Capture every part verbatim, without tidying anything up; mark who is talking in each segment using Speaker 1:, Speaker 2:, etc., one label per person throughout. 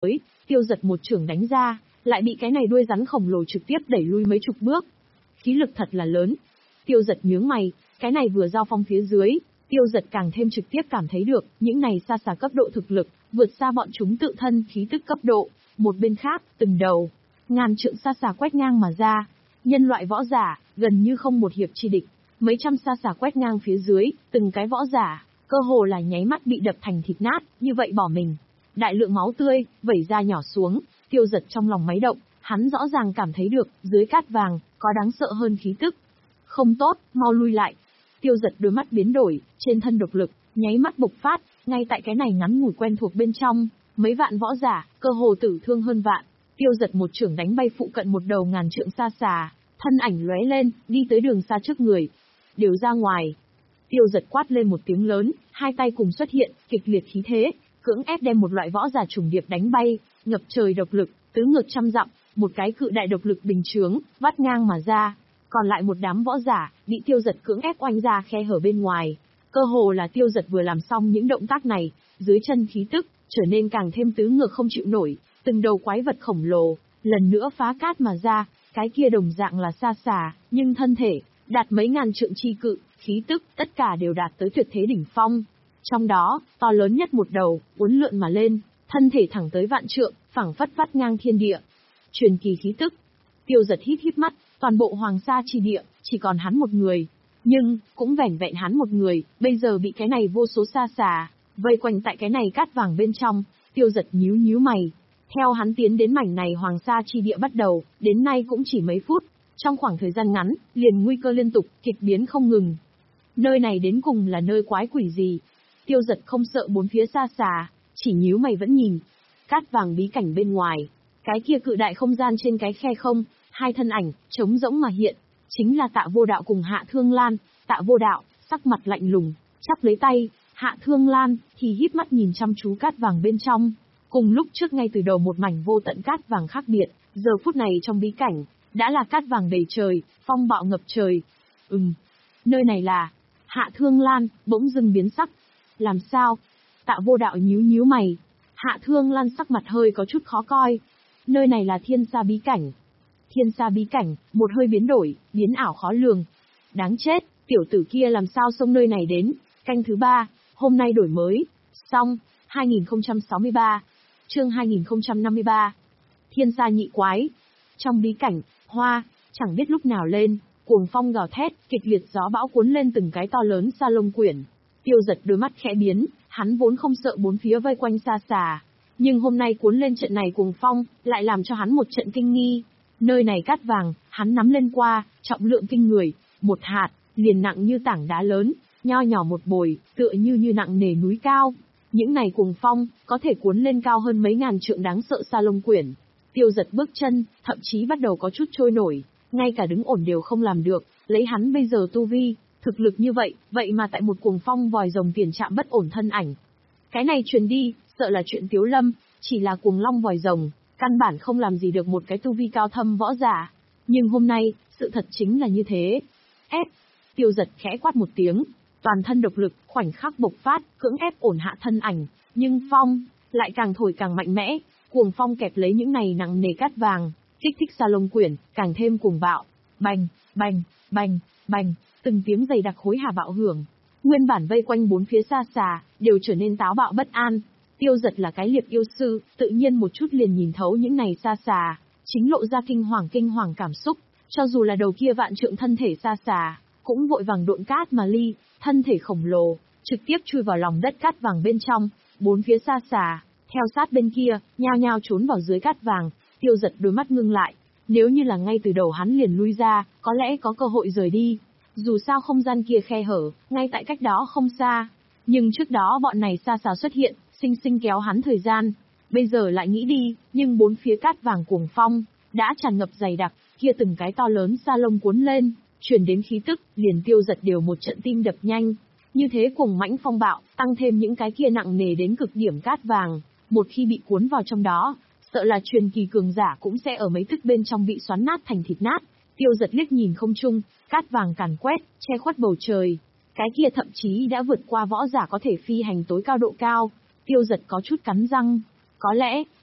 Speaker 1: Tiêu Giật một chưởng đánh ra, lại bị cái này đuôi rắn khổng lồ trực tiếp đẩy lui mấy chục bước. Khí lực thật là lớn. Tiêu Giật nhướng mày, cái này vừa giao phong phía dưới, Tiêu Giật càng thêm trực tiếp cảm thấy được, những này xa xà cấp độ thực lực, vượt xa bọn chúng tự thân khí tức cấp độ. Một bên khác, từng đầu, ngàn trượng xa xà quét ngang mà ra. Nhân loại võ giả, gần như không một hiệp chi địch. Mấy trăm xa xà quét ngang phía dưới, từng cái võ giả, cơ hồ là nháy mắt bị đập thành thịt nát, như vậy bỏ mình. Đại lượng máu tươi, vẩy ra nhỏ xuống, Tiêu Giật trong lòng máy động, hắn rõ ràng cảm thấy được, dưới cát vàng, có đáng sợ hơn khí tức. Không tốt, mau lui lại. Tiêu Giật đôi mắt biến đổi, trên thân độc lực, nháy mắt bộc phát, ngay tại cái này ngắn ngủi quen thuộc bên trong, mấy vạn võ giả, cơ hồ tử thương hơn vạn. Tiêu Giật một chưởng đánh bay phụ cận một đầu ngàn trượng xa xà, thân ảnh lóe lên, đi tới đường xa trước người. Đều ra ngoài. Tiêu Giật quát lên một tiếng lớn, hai tay cùng xuất hiện, kịch liệt khí thế, cưỡng ép đem một loại võ giả trùng điệp đánh bay, ngập trời độc lực, tứ ngược trăm dặm, một cái cự đại độc lực bình chướng, vắt ngang mà ra. Còn lại một đám võ giả, bị Tiêu Giật cưỡng ép oanh ra khe hở bên ngoài. Cơ hồ là Tiêu Giật vừa làm xong những động tác này, dưới chân khí tức, trở nên càng thêm tứ ngược không chịu nổi, từng đầu quái vật khổng lồ, lần nữa phá cát mà ra, cái kia đồng dạng là xa xà, nhưng thân thể, đạt mấy ngàn trượng chi cự, khí tức, tất cả đều đạt tới tuyệt thế đỉnh phong. Trong đó, to lớn nhất một đầu, uốn lượn mà lên, thân thể thẳng tới vạn trượng, phảng phất vắt ngang thiên địa. Truyền kỳ khí tức. Tiêu Giật híp híp mắt, toàn bộ hoàng sa chi địa, chỉ còn hắn một người. Nhưng, cũng vẻn vẹn hắn một người, bây giờ bị cái này vô số xa xà, vây quanh tại cái này cát vàng bên trong, Tiêu Giật nhíu nhíu mày. Theo hắn tiến đến mảnh này hoàng sa chi địa bắt đầu, đến nay cũng chỉ mấy phút. Trong khoảng thời gian ngắn, liền nguy cơ liên tục, kịch biến không ngừng. Nơi này đến cùng là nơi quái quỷ gì? Tiêu Giật không sợ bốn phía xa xà, chỉ nhíu mày vẫn nhìn. Cát vàng bí cảnh bên ngoài, cái kia cự đại không gian trên cái khe không, hai thân ảnh, trống rỗng mà hiện, chính là Tạ Vô Đạo cùng Hạ Thương Lan. Tạ Vô Đạo, sắc mặt lạnh lùng, chắp lấy tay, Hạ Thương Lan, thì híp mắt nhìn chăm chú cát vàng bên trong. Cùng lúc trước ngay từ đầu một mảnh vô tận cát vàng khác biệt, giờ phút này trong bí cảnh, đã là cát vàng đầy trời, phong bạo ngập trời. Ừm, nơi này là... Hạ Thương Lan, bỗng dưng biến sắc. Làm sao? Tạ Vô Đạo nhíu nhíu mày. Hạ Thương Lan sắc mặt hơi có chút khó coi. Nơi này là thiên sa bí cảnh. Thiên sa bí cảnh, một hơi biến đổi, biến ảo khó lường. Đáng chết, tiểu tử kia làm sao xông nơi này đến? Canh thứ ba, hôm nay đổi mới. Xong, hai nghìn không trăm sáu mươi ba. Chương hai nghìn không trăm năm mươi ba. Thiên sa nhị quái. Trong bí cảnh, hoa, chẳng biết lúc nào lên, cuồng phong gào thét, kịch liệt gió bão cuốn lên từng cái to lớn sa lông quyển. Tiêu Giật đôi mắt khẽ biến, hắn vốn không sợ bốn phía vây quanh xa xà, nhưng hôm nay cuốn lên trận này cuồng phong, lại làm cho hắn một trận kinh nghi. Nơi này cát vàng, hắn nắm lên qua, trọng lượng kinh người, một hạt, liền nặng như tảng đá lớn, nho nhỏ một bồi, tựa như như nặng nề núi cao. Những này cuồng phong, có thể cuốn lên cao hơn mấy ngàn trượng đáng sợ sa lông quyển. Tiêu Giật bước chân, thậm chí bắt đầu có chút trôi nổi, ngay cả đứng ổn đều không làm được, lấy hắn bây giờ tu vi, thực lực như vậy, vậy mà tại một cuồng phong vòi rồng tiền chạm bất ổn thân ảnh. Cái này truyền đi, sợ là chuyện Tiếu Lâm, chỉ là cuồng long vòi rồng, căn bản không làm gì được một cái tu vi cao thâm võ giả. Nhưng hôm nay, sự thật chính là như thế. Ép, Tiêu Giật khẽ quát một tiếng, toàn thân độc lực, khoảnh khắc bộc phát, cưỡng ép ổn hạ thân ảnh, nhưng phong, lại càng thổi càng mạnh mẽ, cuồng phong kẹp lấy những này nặng nề cát vàng, kích thích sa lông quyển, càng thêm cuồng bạo. Bành, bành, bành, bành, từng tiếng dày đặc hối hả bạo hưởng. Nguyên bản vây quanh bốn phía xa xà, đều trở nên táo bạo bất an. Tiêu Giật là cái liệp yêu sư, tự nhiên một chút liền nhìn thấu những này xa xà, chính lộ ra kinh hoàng kinh hoàng cảm xúc, cho dù là đầu kia vạn trượng thân thể xa xà, cũng vội vàng độn cát mà ly, thân thể khổng lồ, trực tiếp chui vào lòng đất cát vàng bên trong, bốn phía xa xà, theo sát bên kia, nhao nhao trốn vào dưới cát vàng. Tiêu Giật đôi mắt ngưng lại, nếu như là ngay từ đầu hắn liền lui ra, có lẽ có cơ hội rời đi. Dù sao không gian kia khe hở, ngay tại cách đó không xa. Nhưng trước đó bọn này xa xà xuất hiện, sinh sinh kéo hắn thời gian. Bây giờ lại nghĩ đi, nhưng bốn phía cát vàng cuồng phong, đã tràn ngập dày đặc, kia từng cái to lớn sa lông cuốn lên, truyền đến khí tức, liền Tiêu Giật đều một trận tim đập nhanh. Như thế cuồng mãnh phong bạo, tăng thêm những cái kia nặng nề đến cực điểm cát vàng, một khi bị cuốn vào trong đó, sợ là truyền kỳ cường giả cũng sẽ ở mấy tức bên trong bị xoắn nát thành thịt nát. Tiêu Giật liếc nhìn không trung, cát vàng càn quét, che khuất bầu trời. Cái kia thậm chí đã vượt qua võ giả có thể phi hành tối cao độ cao. Tiêu Giật có chút cắn răng. Có lẽ,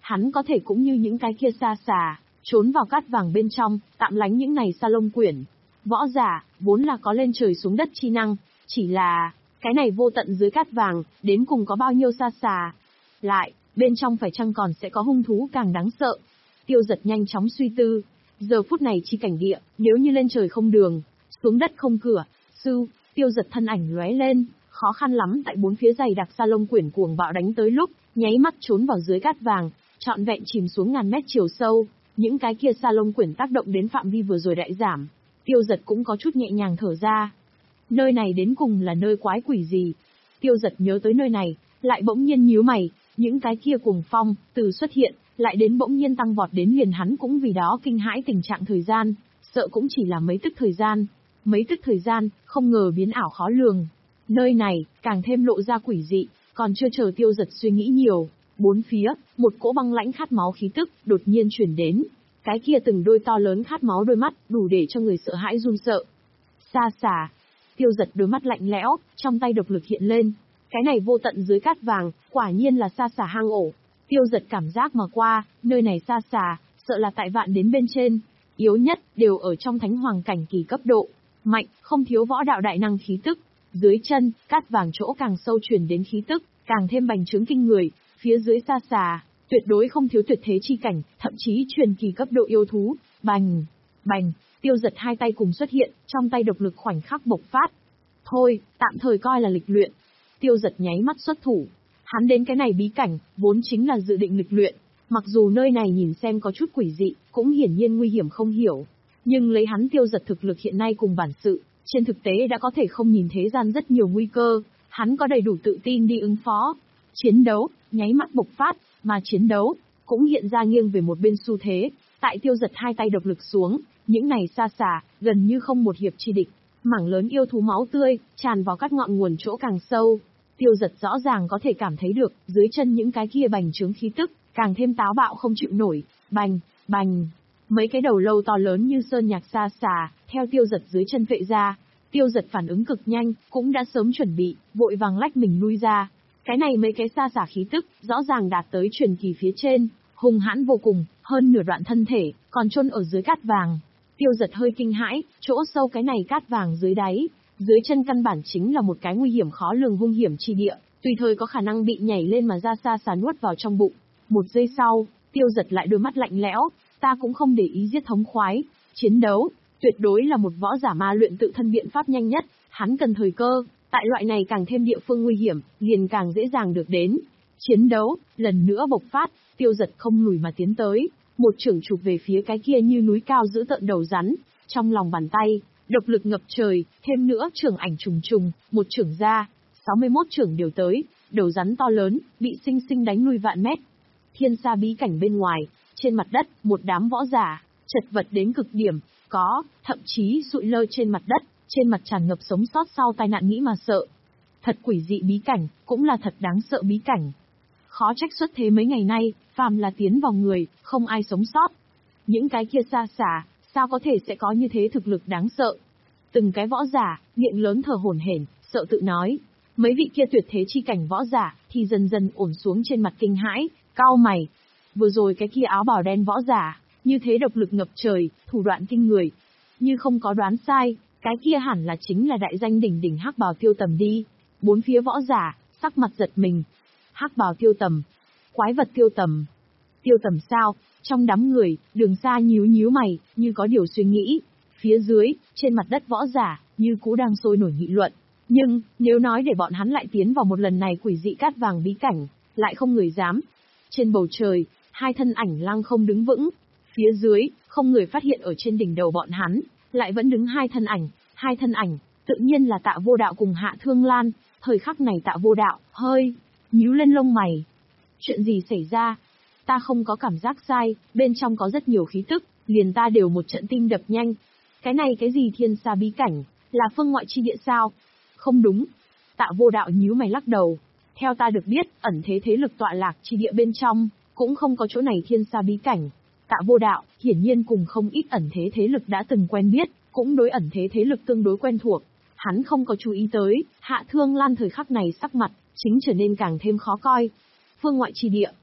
Speaker 1: hắn có thể cũng như những cái kia sa xà, trốn vào cát vàng bên trong, tạm lánh những này sa lông quyển. Võ giả, vốn là có lên trời xuống đất chi năng, chỉ là, cái này vô tận dưới cát vàng, đến cùng có bao nhiêu sa xà. Lại, bên trong phải chăng còn sẽ có hung thú càng đáng sợ. Tiêu Giật nhanh chóng suy tư, giờ phút này chi cảnh địa, nếu như lên trời không đường, xuống đất không cửa, sư, Tiêu Giật thân ảnh lóe lên, khó khăn lắm tại bốn phía dày đặc sa lông quyển cuồng bạo đánh tới lúc, nháy mắt trốn vào dưới cát vàng, trọn vẹn chìm xuống ngàn mét chiều sâu, những cái kia sa lông quyển tác động đến phạm vi vừa rồi đại giảm, Tiêu Giật cũng có chút nhẹ nhàng thở ra. Nơi này đến cùng là nơi quái quỷ gì? Tiêu Giật nhớ tới nơi này, lại bỗng nhiên nhíu mày, những cái kia cuồng phong, từ xuất hiện, lại đến bỗng nhiên tăng vọt đến liền hắn cũng vì đó kinh hãi tình trạng thời gian, sợ cũng chỉ là mấy tức thời gian. Mấy tức thời gian, không ngờ biến ảo khó lường. Nơi này, càng thêm lộ ra quỷ dị, còn chưa chờ Tiêu Giật suy nghĩ nhiều. Bốn phía, một cỗ băng lãnh khát máu khí tức, đột nhiên chuyển đến. Cái kia từng đôi to lớn khát máu đôi mắt, đủ để cho người sợ hãi run sợ. Sa xà. Tiêu Giật đôi mắt lạnh lẽo, trong tay độc lực hiện lên. Cái này vô tận dưới cát vàng, quả nhiên là sa xà hang ổ. Tiêu Giật cảm giác mà qua, nơi này sa xà, sợ là tại vạn đến bên trên. Yếu nhất, đều ở trong thánh hoàng cảnh kỳ cấp độ. Mạnh, không thiếu võ đạo đại năng khí tức. Dưới chân, cát vàng chỗ càng sâu truyền đến khí tức, càng thêm bành trướng kinh người. Phía dưới sa xà, tuyệt đối không thiếu tuyệt thế chi cảnh, thậm chí truyền kỳ cấp độ yêu thú. Bành, bành, Tiêu Giật hai tay cùng xuất hiện, trong tay độc lực khoảnh khắc bộc phát. Thôi, tạm thời coi là lịch luyện. Tiêu Giật nháy mắt xuất thủ. Hắn đến cái này bí cảnh, vốn chính là dự định lịch luyện. Mặc dù nơi này nhìn xem có chút quỷ dị, cũng hiển nhiên nguy hiểm không hiểu. Nhưng lấy hắn Tiêu Giật thực lực hiện nay cùng bản sự, trên thực tế đã có thể không nhìn thế gian rất nhiều nguy cơ, hắn có đầy đủ tự tin đi ứng phó. Chiến đấu, nháy mắt bộc phát, mà chiến đấu, cũng hiện ra nghiêng về một bên xu thế, tại Tiêu Giật hai tay độc lực xuống, những này sa xà, gần như không một hiệp chi địch, mảng lớn yêu thú máu tươi, tràn vào các ngọn nguồn chỗ càng sâu. Tiêu Giật rõ ràng có thể cảm thấy được, dưới chân những cái kia bành trướng khí tức, càng thêm táo bạo không chịu nổi, bành, bành. Mấy cái đầu lâu to lớn như sơn nhạc sa xà, theo Tiêu Giật dưới chân vệ ra. Tiêu Giật phản ứng cực nhanh, cũng đã sớm chuẩn bị, vội vàng lách mình lui ra. Cái này mấy cái sa xà khí tức, rõ ràng đạt tới truyền kỳ phía trên, hung hãn vô cùng, hơn nửa đoạn thân thể, còn chôn ở dưới cát vàng. Tiêu Giật hơi kinh hãi, chỗ sâu cái này cát vàng dưới đáy, dưới chân căn bản chính là một cái nguy hiểm khó lường hung hiểm chi địa, tùy thời có khả năng bị nhảy lên mà ra sa xà nuốt vào trong bụng. Một giây sau, Tiêu Giật lại đôi mắt lạnh lẽo, ta cũng không để ý giết thống khoái, chiến đấu, tuyệt đối là một võ giả ma luyện tự thân biện pháp nhanh nhất, hắn cần thời cơ, tại loại này càng thêm địa phương nguy hiểm, liền càng dễ dàng được đến. Chiến đấu, lần nữa bộc phát, Tiêu Giật không lùi mà tiến tới, một chưởng chụp về phía cái kia như núi cao giữ tợn đầu rắn, trong lòng bàn tay, độc lực ngập trời, thêm nữa chưởng ảnh trùng trùng, một chưởng ra, sáu mươi mốt chưởng đều tới, đầu rắn to lớn, bị sinh sinh đánh lui vạn mét. Thiên sa bí cảnh bên ngoài, trên mặt đất, một đám võ giả, chật vật đến cực điểm, có, thậm chí sụi lơ trên mặt đất, trên mặt tràn ngập sống sót sau tai nạn nghĩ mà sợ. Thật quỷ dị bí cảnh, cũng là thật đáng sợ bí cảnh. Khó trách xuất thế mấy ngày nay, phàm là tiến vào người, không ai sống sót. Những cái kia sa xà, sao có thể sẽ có như thế thực lực đáng sợ. Từng cái võ giả, miệng lớn thở hổn hển, sợ tự nói. Mấy vị kia tuyệt thế chi cảnh võ giả, thì dần dần ổn xuống trên mặt kinh hãi, cau mày. Vừa rồi cái kia áo bào đen võ giả, như thế độc lực ngập trời, thủ đoạn kinh người. Như không có đoán sai, cái kia hẳn là chính là đại danh đỉnh đỉnh hắc bào Tiêu Tầm đi. Bốn phía võ giả, sắc mặt giật mình. Hắc bào Tiêu Tầm, quái vật Tiêu Tầm. Tiêu Tầm sao? Trong đám người, Đường Sa nhíu nhíu mày, như có điều suy nghĩ. Phía dưới, trên mặt đất võ giả, như cũ đang sôi nổi nghị luận. Nhưng, nếu nói để bọn hắn lại tiến vào một lần này quỷ dị cát vàng bí cảnh, lại không người dám. Trên bầu trời, hai thân ảnh lăng không đứng vững. Phía dưới, không người phát hiện ở trên đỉnh đầu bọn hắn, lại vẫn đứng hai thân ảnh. Hai thân ảnh, tự nhiên là Tạ Vô Đạo cùng Hạ Thương Lan. Thời khắc này Tạ Vô Đạo, hơi, nhíu lên lông mày. Chuyện gì xảy ra? Ta không có cảm giác sai, bên trong có rất nhiều khí tức, liền ta đều một trận tim đập nhanh. Cái này cái gì thiên sa bí cảnh, là phương ngoại chi địa sao? Không đúng. Tạ Vô Đạo nhíu mày lắc đầu. Theo ta được biết, ẩn thế thế lực tọa lạc chi địa bên trong, cũng không có chỗ này thiên sa bí cảnh. Tạ Vô Đạo, hiển nhiên cùng không ít ẩn thế thế lực đã từng quen biết, cũng đối ẩn thế thế lực tương đối quen thuộc. Hắn không có chú ý tới, Hạ Thương Lan thời khắc này sắc mặt, chính trở nên càng thêm khó coi. Phương ngoại chi địa.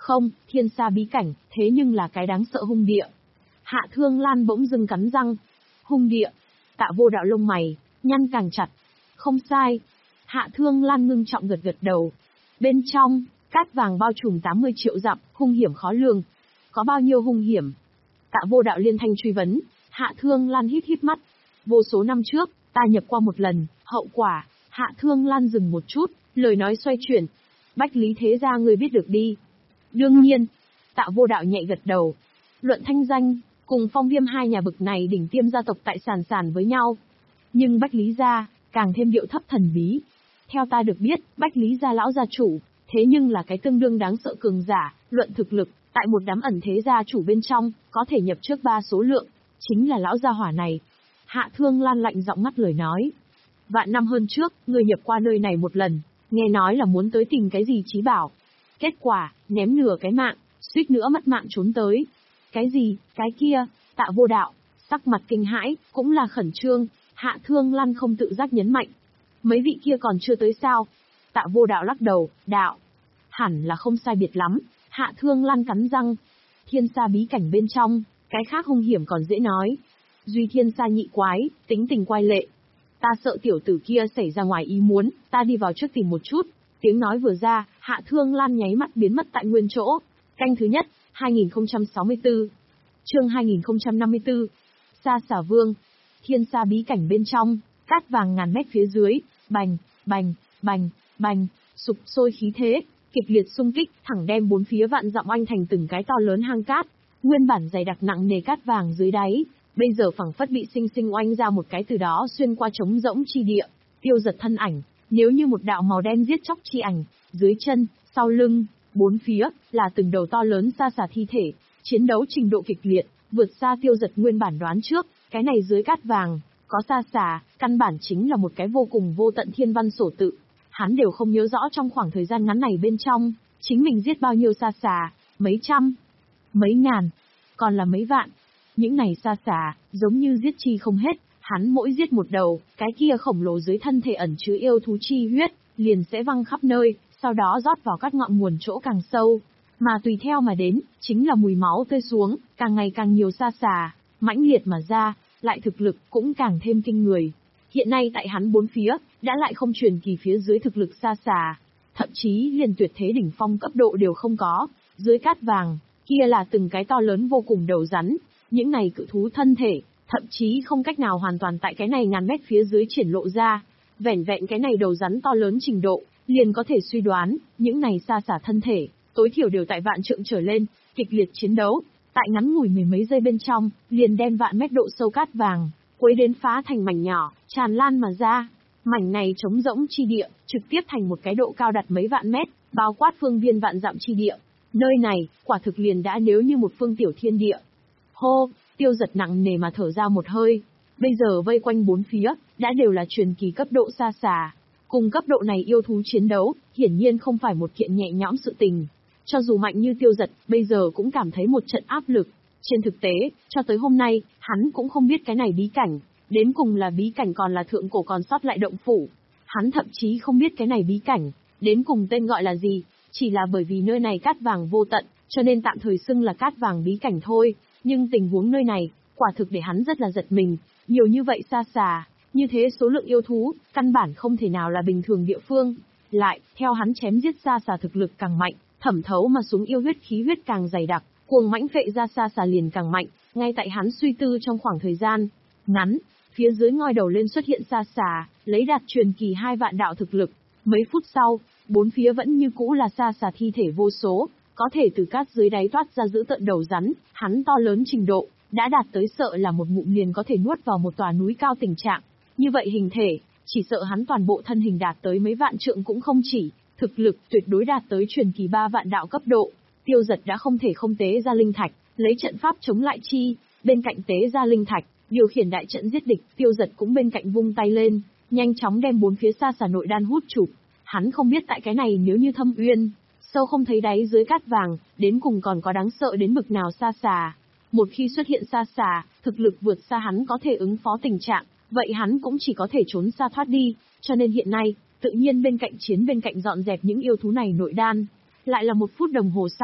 Speaker 1: Không, thiên sa bí cảnh, thế nhưng là cái đáng sợ hung địa. Hạ Thương Lan bỗng dưng cắn răng. Hung địa. Tạ Vô Đạo lông mày, nhăn càng chặt. Không sai. Hạ Thương Lan ngưng trọng gật gật đầu. Bên trong, cát vàng bao trùm tám mươi triệu dặm, hung hiểm khó lường. Có bao nhiêu hung hiểm? Tạ Vô Đạo liên thanh truy vấn. Hạ Thương Lan hít hít mắt. Vô số năm trước, ta nhập qua một lần, hậu quả. Hạ Thương Lan dừng một chút, lời nói xoay chuyển. Bách Lý thế gia ngươi biết được đi. Đương nhiên. Tạ Vô Đạo nhẹ gật đầu. Luận thanh danh, cùng Phong Viêm hai nhà bực này đỉnh tiêm gia tộc tại sàn sàn với nhau. Nhưng Bách Lý gia, càng thêm điệu thấp thần bí. Theo ta được biết, Bách Lý gia lão gia chủ, thế nhưng là cái tương đương đáng sợ cường giả, luận thực lực, tại một đám ẩn thế gia chủ bên trong, có thể nhập trước ba số lượng, chính là lão gia hỏa này. Hạ Thương Lan lạnh giọng ngắt lời nói. Vạn năm hơn trước, người nhập qua nơi này một lần, nghe nói là muốn tới tìm cái gì chí bảo. Kết quả, ném nửa cái mạng, suýt nữa mất mạng trốn tới. Cái gì, cái kia, Tạ Vô Đạo, sắc mặt kinh hãi, cũng là khẩn trương, Hạ Thương Lan không tự giác nhấn mạnh. Mấy vị kia còn chưa tới sao? Tạ Vô Đạo lắc đầu, đạo. Hẳn là không sai biệt lắm, Hạ Thương Lan cắn răng. Thiên sa bí cảnh bên trong, cái khác hung hiểm còn dễ nói. Duy thiên sa nhị quái, tính tình quái lệ. Ta sợ tiểu tử kia xảy ra ngoài ý muốn, ta đi vào trước tìm một chút. Tiếng nói vừa ra, Hạ Thương Lan nháy mắt biến mất tại nguyên chỗ. Canh thứ nhất, hai nghìn không trăm sáu mươi tư. Chương hai nghìn không trăm năm mươi tư. Sa Xà Vương. Thiên sa bí cảnh bên trong, cát vàng ngàn mét phía dưới, bành, bành, bành, bành, sục sôi khí thế, kịch liệt xung kích, thẳng đem bốn phía vạn dặm oanh thành từng cái to lớn hang cát. Nguyên bản dày đặc nặng nề cát vàng dưới đáy, bây giờ phẳng phất bị sinh sinh oanh ra một cái từ đó xuyên qua trống rỗng chi địa, tiêu giật thân ảnh, nếu như một đạo màu đen giết chóc chi ảnh, dưới chân, sau lưng, bốn phía, là từng đầu to lớn sa xà thi thể, chiến đấu trình độ kịch liệt, vượt xa tiêu giật nguyên bản đoán trước, cái này dưới cát vàng, có sa xà, căn bản chính là một cái vô cùng vô tận thiên văn sổ tự. Hắn đều không nhớ rõ trong khoảng thời gian ngắn này bên trong, chính mình giết bao nhiêu sa xà, mấy trăm, mấy ngàn, còn là mấy vạn. Những này sa xà, giống như giết chi không hết, hắn mỗi giết một đầu, cái kia khổng lồ dưới thân thể ẩn chứa yêu thú chi huyết, liền sẽ văng khắp nơi, sau đó rót vào các ngọn nguồn chỗ càng sâu. Mà tùy theo mà đến, chính là mùi máu tươi xuống, càng ngày càng nhiều sa xà, mãnh liệt mà ra, lại thực lực cũng càng thêm kinh người. Hiện nay tại hắn bốn phía, đã lại không truyền kỳ phía dưới thực lực sa xà, thậm chí liền tuyệt thế đỉnh phong cấp độ đều không có, dưới cát vàng, kia là từng cái to lớn vô cùng đầu rắn, những này cự thú thân thể, thậm chí không cách nào hoàn toàn tại cái này ngàn mét phía dưới triển lộ ra, vẻn vẹn cái này đầu rắn to lớn trình độ, liền có thể suy đoán, những này sa xà thân thể, tối thiểu đều tại vạn trượng trở lên, kịch liệt chiến đấu, tại ngắn ngủi mười mấy giây bên trong, liền đem vạn mét độ sâu cát vàng, quấy đến phá thành mảnh nhỏ, tràn lan mà ra. Mảnh này trống rỗng chi địa, trực tiếp thành một cái độ cao đặt mấy vạn mét, bao quát phương viên vạn dặm chi địa. Nơi này, quả thực liền đã nếu như một phương tiểu thiên địa. Hô, tiêu giật nặng nề mà thở ra một hơi. Bây giờ vây quanh bốn phía, đã đều là truyền kỳ cấp độ sa xà. Cùng cấp độ này yêu thú chiến đấu, hiển nhiên không phải một kiện nhẹ nhõm sự tình. Cho dù mạnh như tiêu giật, bây giờ cũng cảm thấy một trận áp lực. Trên thực tế, cho tới hôm nay, hắn cũng không biết cái này bí cảnh. Đến cùng là bí cảnh còn là thượng cổ còn sót lại động phủ. Hắn thậm chí không biết cái này bí cảnh, đến cùng tên gọi là gì, chỉ là bởi vì nơi này cát vàng vô tận, cho nên tạm thời xưng là cát vàng bí cảnh thôi. Nhưng tình huống nơi này, quả thực để hắn rất là giật mình, nhiều như vậy sa xà, như thế số lượng yêu thú, căn bản không thể nào là bình thường địa phương. Lại, theo hắn chém giết sa xà thực lực càng mạnh, thẩm thấu mà xuống yêu huyết khí huyết càng dày đặc, cuồng mãnh phệ ra sa xà liền càng mạnh, ngay tại hắn suy tư trong khoảng thời gian ngắn. Phía dưới ngoi đầu lên xuất hiện sa xà, lấy đạt truyền kỳ hai vạn đạo thực lực. Mấy phút sau, bốn phía vẫn như cũ là sa xà thi thể vô số, có thể từ cát dưới đáy toát ra giữ tận đầu rắn, hắn to lớn trình độ, đã đạt tới sợ là một ngụm liền có thể nuốt vào một tòa núi cao tình trạng. Như vậy hình thể, chỉ sợ hắn toàn bộ thân hình đạt tới mấy vạn trượng cũng không chỉ, thực lực tuyệt đối đạt tới truyền kỳ ba vạn đạo cấp độ. Tiêu giật đã không thể không tế ra linh thạch, lấy trận pháp chống lại chi, bên cạnh tế ra linh thạch. Điều khiển đại trận giết địch, tiêu giật cũng bên cạnh vung tay lên, nhanh chóng đem bốn phía sa xà nội đan hút chụp. Hắn không biết tại cái này nếu như thâm uyên, sâu không thấy đáy dưới cát vàng, đến cùng còn có đáng sợ đến bực nào sa xà. Một khi xuất hiện sa xà, thực lực vượt xa hắn có thể ứng phó tình trạng, vậy hắn cũng chỉ có thể trốn xa thoát đi, cho nên hiện nay, tự nhiên bên cạnh chiến bên cạnh dọn dẹp những yêu thú này nội đan. Lại là một phút đồng hồ sau,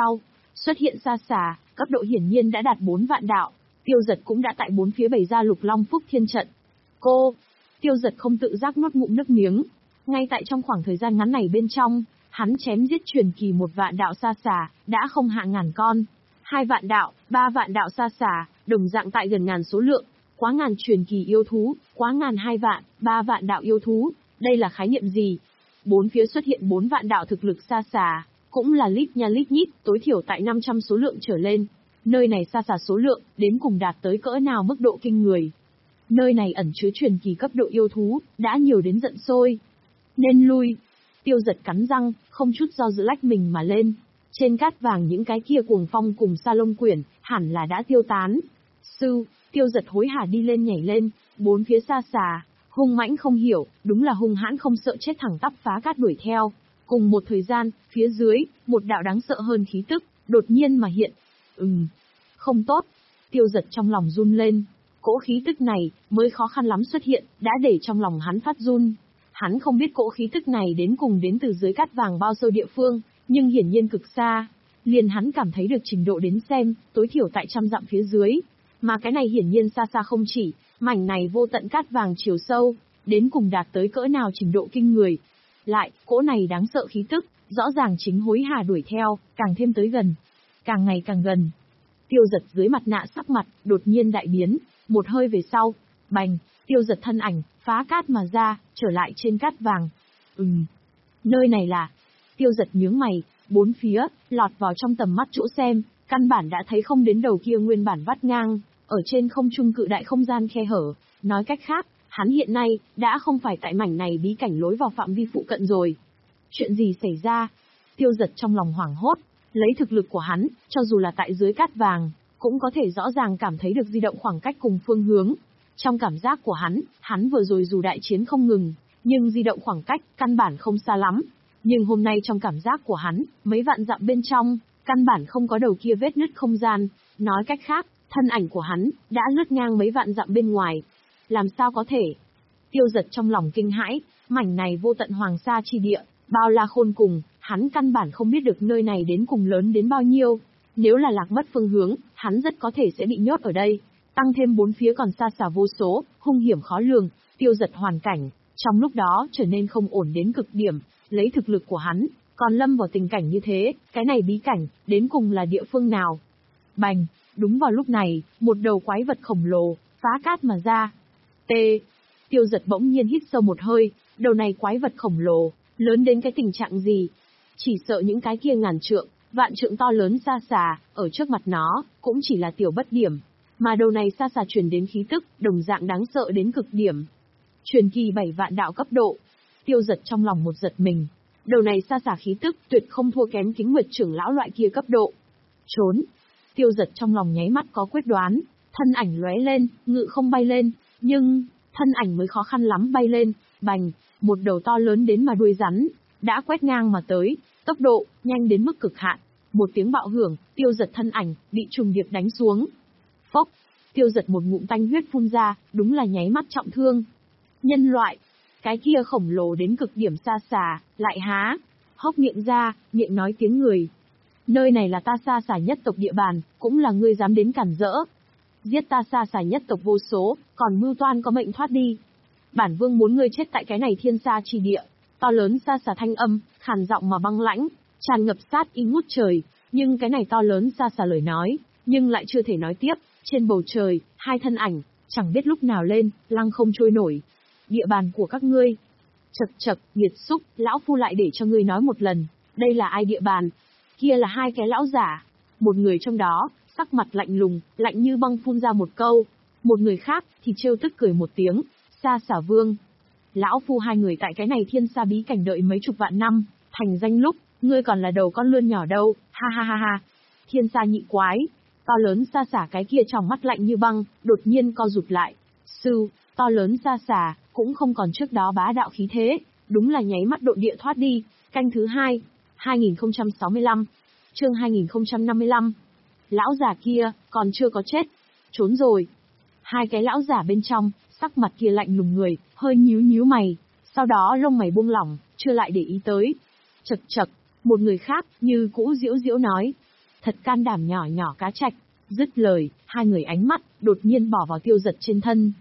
Speaker 1: xuất hiện xa xà, cấp độ hiển nhiên đã đạt bốn vạn đạo. Tiêu Dật cũng đã tại bốn phía bày ra Lục Long Phúc Thiên trận. Cô, Tiêu Dật không tự giác nuốt ngụm nước miếng. Ngay tại trong khoảng thời gian ngắn này bên trong, hắn chém giết truyền kỳ một vạn đạo xa xà, đã không hạ ngàn con. Hai vạn đạo, ba vạn đạo xa xà, đồng dạng tại gần ngàn số lượng. Quá ngàn truyền kỳ yêu thú, quá ngàn hai vạn, ba vạn đạo yêu thú. Đây là khái niệm gì? Bốn phía xuất hiện bốn vạn đạo thực lực xa xà, cũng là lít nha lít nhít, tối thiểu tại năm trăm số lượng trở lên. Nơi này xa xà số lượng, đến cùng đạt tới cỡ nào mức độ kinh người. Nơi này ẩn chứa truyền kỳ cấp độ yêu thú, đã nhiều đến giận sôi. Nên lui. Tiêu Dật cắn răng, không chút do dự lách mình mà lên. Trên cát vàng những cái kia cuồng phong cùng sa lông quyển, hẳn là đã tiêu tán. Sư, Tiêu Dật hối hả đi lên nhảy lên, bốn phía xa xà, hung mãnh không hiểu, đúng là hung hãn không sợ chết thẳng tắp phá cát đuổi theo. Cùng một thời gian, phía dưới, một đạo đáng sợ hơn khí tức, đột nhiên mà hiện. Ừm, không tốt. Tiêu Dật trong lòng run lên. Cỗ khí tức này, mới khó khăn lắm xuất hiện, đã để trong lòng hắn phát run. Hắn không biết cỗ khí tức này đến cùng đến từ dưới cát vàng bao sâu địa phương, nhưng hiển nhiên cực xa. Liền hắn cảm thấy được trình độ đến xem, tối thiểu tại trăm dặm phía dưới. Mà cái này hiển nhiên xa xa không chỉ, mảnh này vô tận cát vàng chiều sâu, đến cùng đạt tới cỡ nào trình độ kinh người. Lại, cỗ này đáng sợ khí tức, rõ ràng chính hối hả đuổi theo, càng thêm tới gần. Càng ngày càng gần. Tiêu Dật dưới mặt nạ sắc mặt, đột nhiên đại biến, một hơi về sau, bành, Tiêu Dật thân ảnh, phá cát mà ra, trở lại trên cát vàng. Ừm, nơi này là... Tiêu Dật nhướng mày, bốn phía, lọt vào trong tầm mắt chỗ xem, căn bản đã thấy không đến đầu kia nguyên bản vắt ngang, ở trên không trung cự đại không gian khe hở. Nói cách khác, hắn hiện nay, đã không phải tại mảnh này bí cảnh lối vào phạm vi phụ cận rồi. Chuyện gì xảy ra? Tiêu Dật trong lòng hoảng hốt, lấy thực lực của hắn, cho dù là tại dưới cát vàng, cũng có thể rõ ràng cảm thấy được di động khoảng cách cùng phương hướng. Trong cảm giác của hắn, hắn vừa rồi dù đại chiến không ngừng, nhưng di động khoảng cách, căn bản không xa lắm. Nhưng hôm nay trong cảm giác của hắn, mấy vạn dặm bên trong, căn bản không có đầu kia vết nứt không gian. Nói cách khác, thân ảnh của hắn, đã lướt ngang mấy vạn dặm bên ngoài. Làm sao có thể? Tiêu Dật trong lòng kinh hãi, mảnh này vô tận hoàng sa chi địa, bao la khôn cùng, hắn căn bản không biết được nơi này đến cùng lớn đến bao nhiêu. Nếu là lạc mất phương hướng, hắn rất có thể sẽ bị nhốt ở đây. Tăng thêm bốn phía còn xa xả vô số, hung hiểm khó lường, Tiêu Dật hoàn cảnh, trong lúc đó trở nên không ổn đến cực điểm. Lấy thực lực của hắn, còn lâm vào tình cảnh như thế, cái này bí cảnh, đến cùng là địa phương nào? Bành, đúng vào lúc này, một đầu quái vật khổng lồ, phá cát mà ra. T. Tiêu Dật bỗng nhiên hít sâu một hơi, đầu này quái vật khổng lồ, lớn đến cái tình trạng gì? Chỉ sợ những cái kia ngàn trượng, vạn trượng to lớn xa xà, ở trước mặt nó, cũng chỉ là tiểu bất điểm. Mà đầu này xa xà truyền đến khí tức, đồng dạng đáng sợ đến cực điểm. Truyền kỳ bảy vạn đạo cấp độ. Tiêu Dật trong lòng một giật mình. Đầu này xa xả khí tức, tuyệt không thua kém Kính Nguyệt trưởng lão loại kia cấp độ. Trốn. Tiêu Dật trong lòng nháy mắt có quyết đoán, thân ảnh lóe lên, ngự không bay lên, nhưng, thân ảnh mới khó khăn lắm bay lên, bành, một đầu to lớn đến mà đuôi rắn, đã quét ngang mà tới, tốc độ, nhanh đến mức cực hạn. Một tiếng bạo hưởng, Tiêu Dật thân ảnh, bị trùng điệp đánh xuống. Phốc, Tiêu Dật một ngụm tanh huyết phun ra, đúng là nháy mắt trọng thương. Nhân loại. Cái kia khổng lồ đến cực điểm xa xà, lại há, hốc miệng ra, miệng nói tiếng người. Nơi này là ta xa xà nhất tộc địa bàn, cũng là ngươi dám đến cản rỡ. Giết ta xa xà nhất tộc vô số, còn mưu toan có mệnh thoát đi. Bản vương muốn ngươi chết tại cái này thiên sa chi địa. To lớn xa xà thanh âm, khàn giọng mà băng lãnh, tràn ngập sát ý ngút trời. Nhưng cái này to lớn xa xà lời nói, nhưng lại chưa thể nói tiếp. Trên bầu trời, hai thân ảnh, chẳng biết lúc nào lên, lăng không trôi nổi. Địa bàn của các ngươi. Chậc chậc, nghiệt xúc, lão phu lại để cho ngươi nói một lần, đây là ai địa bàn? Kia là hai cái lão giả. Một người trong đó, sắc mặt lạnh lùng, lạnh như băng phun ra một câu. Một người khác, thì trêu tức cười một tiếng, Sa Xả Vương. Lão phu hai người tại cái này thiên sa bí cảnh đợi mấy chục vạn năm, thành danh lúc, ngươi còn là đầu con lươn nhỏ đâu, ha ha ha ha. Thiên sa nhị quái, to lớn Sa Xả cái kia trong mắt lạnh như băng, đột nhiên co rụt lại. Sư, to lớn Sa Xả, cũng không còn trước đó bá đạo khí thế, đúng là nháy mắt độ địa thoát đi. Canh thứ hai, hai nghìn không trăm sáu mươi lăm, chương hai nghìn không trăm năm mươi lăm. Lão già kia, còn chưa có chết, trốn rồi. Hai cái lão già bên trong, sắc mặt kia lạnh lùng người, hơi nhíu nhíu mày, sau đó lông mày buông lỏng, chưa lại để ý tới. Chậc chậc, một người khác, như cũ diễu diễu nói. Thật can đảm nhỏ nhỏ cá trạch. Dứt lời, hai người ánh mắt, đột nhiên bỏ vào Tiêu Giật trên thân.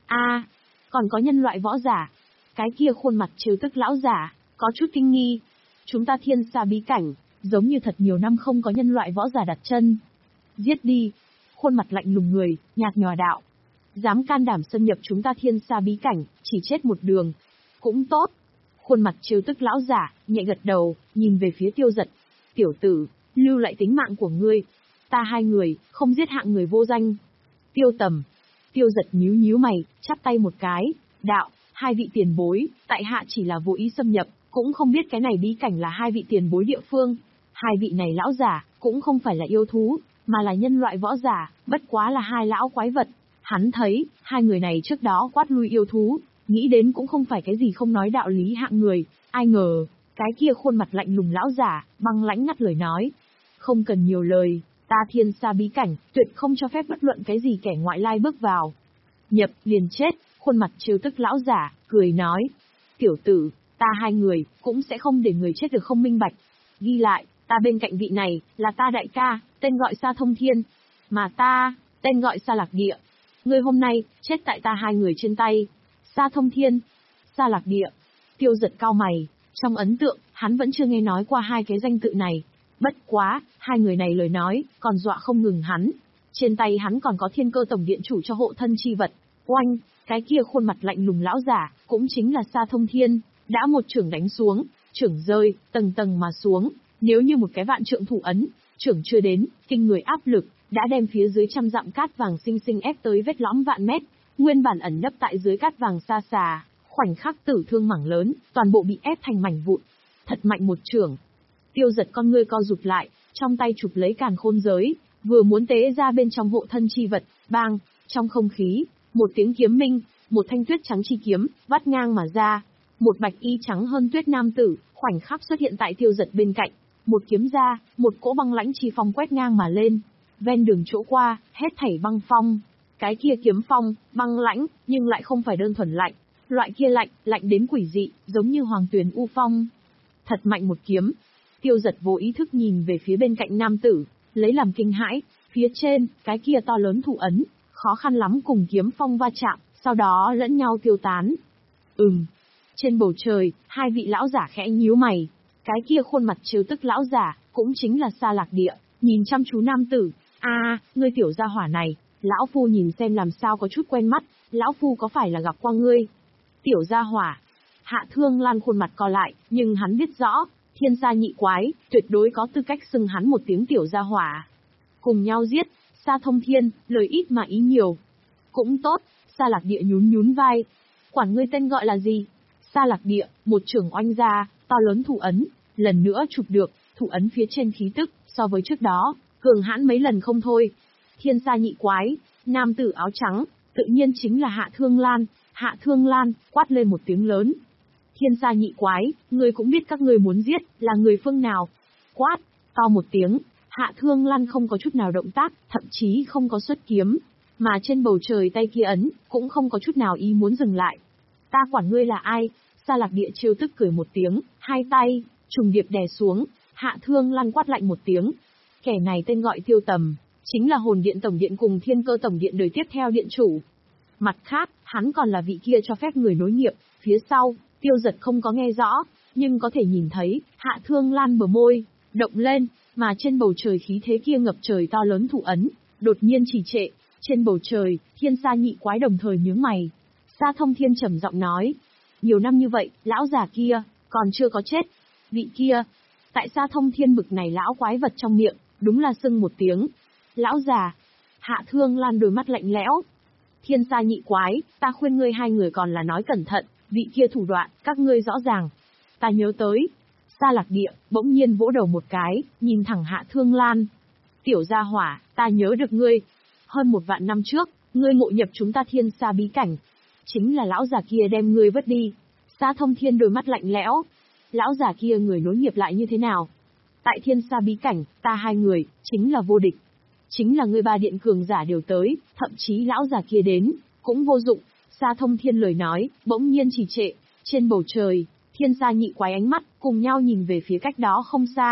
Speaker 1: a còn có nhân loại võ giả. Cái kia khuôn mặt trêu tức lão giả, có chút kinh nghi. Chúng ta thiên xa bí cảnh, giống như thật nhiều năm không có nhân loại võ giả đặt chân. Giết đi. Khuôn mặt lạnh lùng người, nhạt nhòa đạo. Dám can đảm xâm nhập chúng ta thiên xa bí cảnh, chỉ chết một đường. Cũng tốt. Khuôn mặt trêu tức lão giả, nhẹ gật đầu, nhìn về phía Tiêu Giật. Tiểu tử, lưu lại tính mạng của ngươi. Ta hai người, không giết hạng người vô danh. Tiêu Tầm. Tiêu Giật nhíu nhíu mày, chắp tay một cái, đạo, hai vị tiền bối, tại hạ chỉ là vô ý xâm nhập, cũng không biết cái này bí cảnh là hai vị tiền bối địa phương. Hai vị này lão giả, cũng không phải là yêu thú, mà là nhân loại võ giả, bất quá là hai lão quái vật. Hắn thấy, hai người này trước đó quát lui yêu thú, nghĩ đến cũng không phải cái gì không nói đạo lý hạng người, ai ngờ, cái kia khuôn mặt lạnh lùng lão giả, băng lãnh ngắt lời nói. Không cần nhiều lời, ta thiên xa bí cảnh, tuyệt không cho phép bất luận cái gì kẻ ngoại lai bước vào. Nhập, liền chết, khuôn mặt trêu tức lão giả, cười nói. Tiểu tử, ta hai người, cũng sẽ không để người chết được không minh bạch. Ghi lại, ta bên cạnh vị này, là ta đại ca, tên gọi Sa Thông Thiên. Mà ta, tên gọi Sa Lạc Địa. Ngươi hôm nay, chết tại ta hai người trên tay. Sa Thông Thiên, Sa Lạc Địa. Tiêu Giật cao mày, trong ấn tượng, hắn vẫn chưa nghe nói qua hai cái danh tự này. Bất quá, hai người này lời nói, còn dọa không ngừng hắn. Trên tay hắn còn có Thiên Cơ Tổng Điện chủ cho hộ thân chi vật. Oanh, cái kia khuôn mặt lạnh lùng lão giả, cũng chính là Sa Thông Thiên, đã một chưởng đánh xuống, chưởng rơi, tầng tầng mà xuống, nếu như một cái vạn trượng thủ ấn, chưởng chưa đến, kinh người áp lực, đã đem phía dưới trăm dặm cát vàng sinh sinh ép tới vết lõm vạn mét, nguyên bản ẩn nấp tại dưới cát vàng xa xà, khoảnh khắc tử thương mảng lớn, toàn bộ bị ép thành mảnh vụn. Thật mạnh một chưởng. Tiêu Giật con ngươi co rụt lại, trong tay chụp lấy càn khôn giới, vừa muốn tế ra bên trong hộ thân chi vật, bang, trong không khí, một tiếng kiếm minh, một thanh tuyết trắng chi kiếm, vắt ngang mà ra. Một bạch y trắng hơn tuyết nam tử, khoảnh khắc xuất hiện tại Tiêu Giật bên cạnh. Một kiếm ra, một cỗ băng lãnh chi phong quét ngang mà lên. Ven đường chỗ qua, hết thảy băng phong. Cái kia kiếm phong, băng lãnh, nhưng lại không phải đơn thuần lạnh. Loại kia lạnh, lạnh đến quỷ dị, giống như hoàng tuyền u phong. Thật mạnh một kiếm. Tiêu Giật vô ý thức nhìn về phía bên cạnh nam tử, lấy làm kinh hãi. Phía trên, cái kia to lớn thủ ấn, khó khăn lắm cùng kiếm phong va chạm, sau đó lẫn nhau tiêu tán. Ừm. Trên bầu trời, hai vị lão giả khẽ nhíu mày. Cái kia khuôn mặt trêu tức lão giả, cũng chính là Sa Lạc Địa, nhìn chăm chú nam tử. A, à, ngươi tiểu gia hỏa này, lão phu nhìn xem làm sao có chút quen mắt, lão phu có phải là gặp qua ngươi? Tiểu gia hỏa. Hạ Thương Lan khuôn mặt co lại, nhưng hắn biết rõ, thiên gia nhị quái, tuyệt đối có tư cách xưng hắn một tiếng tiểu gia hỏa. Cùng nhau giết, Sa Thông Thiên, lời ít mà ý nhiều. Cũng tốt, Sa Lạc Địa nhún nhún vai. Quản ngươi tên gọi là gì? Sa Lạc Địa, một trường oanh ra, to lớn thủ ấn, lần nữa chụp được, thủ ấn phía trên khí tức, so với trước đó, cường hãn mấy lần không thôi. Thiên gia nhị quái, nam tử áo trắng, tự nhiên chính là Hạ Thương Lan. Hạ Thương Lan, quát lên một tiếng lớn. Thiên gia nhị quái, ngươi cũng biết các ngươi muốn giết, là người phương nào. Quát, to một tiếng, Hạ Thương Lan không có chút nào động tác, thậm chí không có xuất kiếm. Mà trên bầu trời tay kia ấn, cũng không có chút nào ý muốn dừng lại. Ta quản ngươi là ai? Sa Lạc Địa trêu tức cười một tiếng, hai tay, trùng điệp đè xuống, Hạ Thương Lan quát lạnh một tiếng. Kẻ này tên gọi Tiêu Tầm, chính là Hồn Điện Tổng Điện cùng Thiên Cơ Tổng Điện đời tiếp theo điện chủ. Mặt khác, hắn còn là vị kia cho phép người nối nghiệp, phía sau, Tiêu Giật không có nghe rõ, nhưng có thể nhìn thấy, Hạ Thương Lan bờ môi, động lên, mà trên bầu trời khí thế kia ngập trời to lớn thủ ấn, đột nhiên trì trệ, trên bầu trời, thiên gia nhị quái đồng thời nhướng mày. Sa Thông Thiên trầm giọng nói, nhiều năm như vậy, lão già kia, còn chưa có chết. Vị kia, tại Sa Thông Thiên bực này lão quái vật trong miệng, đúng là xưng một tiếng. Lão già. Hạ Thương Lan đôi mắt lạnh lẽo. Thiên gia nhị quái, ta khuyên ngươi hai người còn là nói cẩn thận, vị kia thủ đoạn, các ngươi rõ ràng. Ta nhớ tới. Sa Lạc Địa, bỗng nhiên vỗ đầu một cái, nhìn thẳng Hạ Thương Lan. Tiểu gia hỏa, ta nhớ được ngươi. Hơn một vạn năm trước, ngươi ngộ nhập chúng ta thiên sa bí cảnh. Chính là lão già kia đem ngươi vứt đi. Sa Thông Thiên đôi mắt lạnh lẽo. Lão già kia người nối nghiệp lại như thế nào? Tại thiên sa bí cảnh, ta hai người, chính là vô địch. Chính là ngươi ba điện cường giả đều tới, thậm chí lão già kia đến, cũng vô dụng. Sa Thông Thiên lời nói, bỗng nhiên trì trệ. Trên bầu trời, thiên gia nhị quái ánh mắt, cùng nhau nhìn về phía cách đó không xa.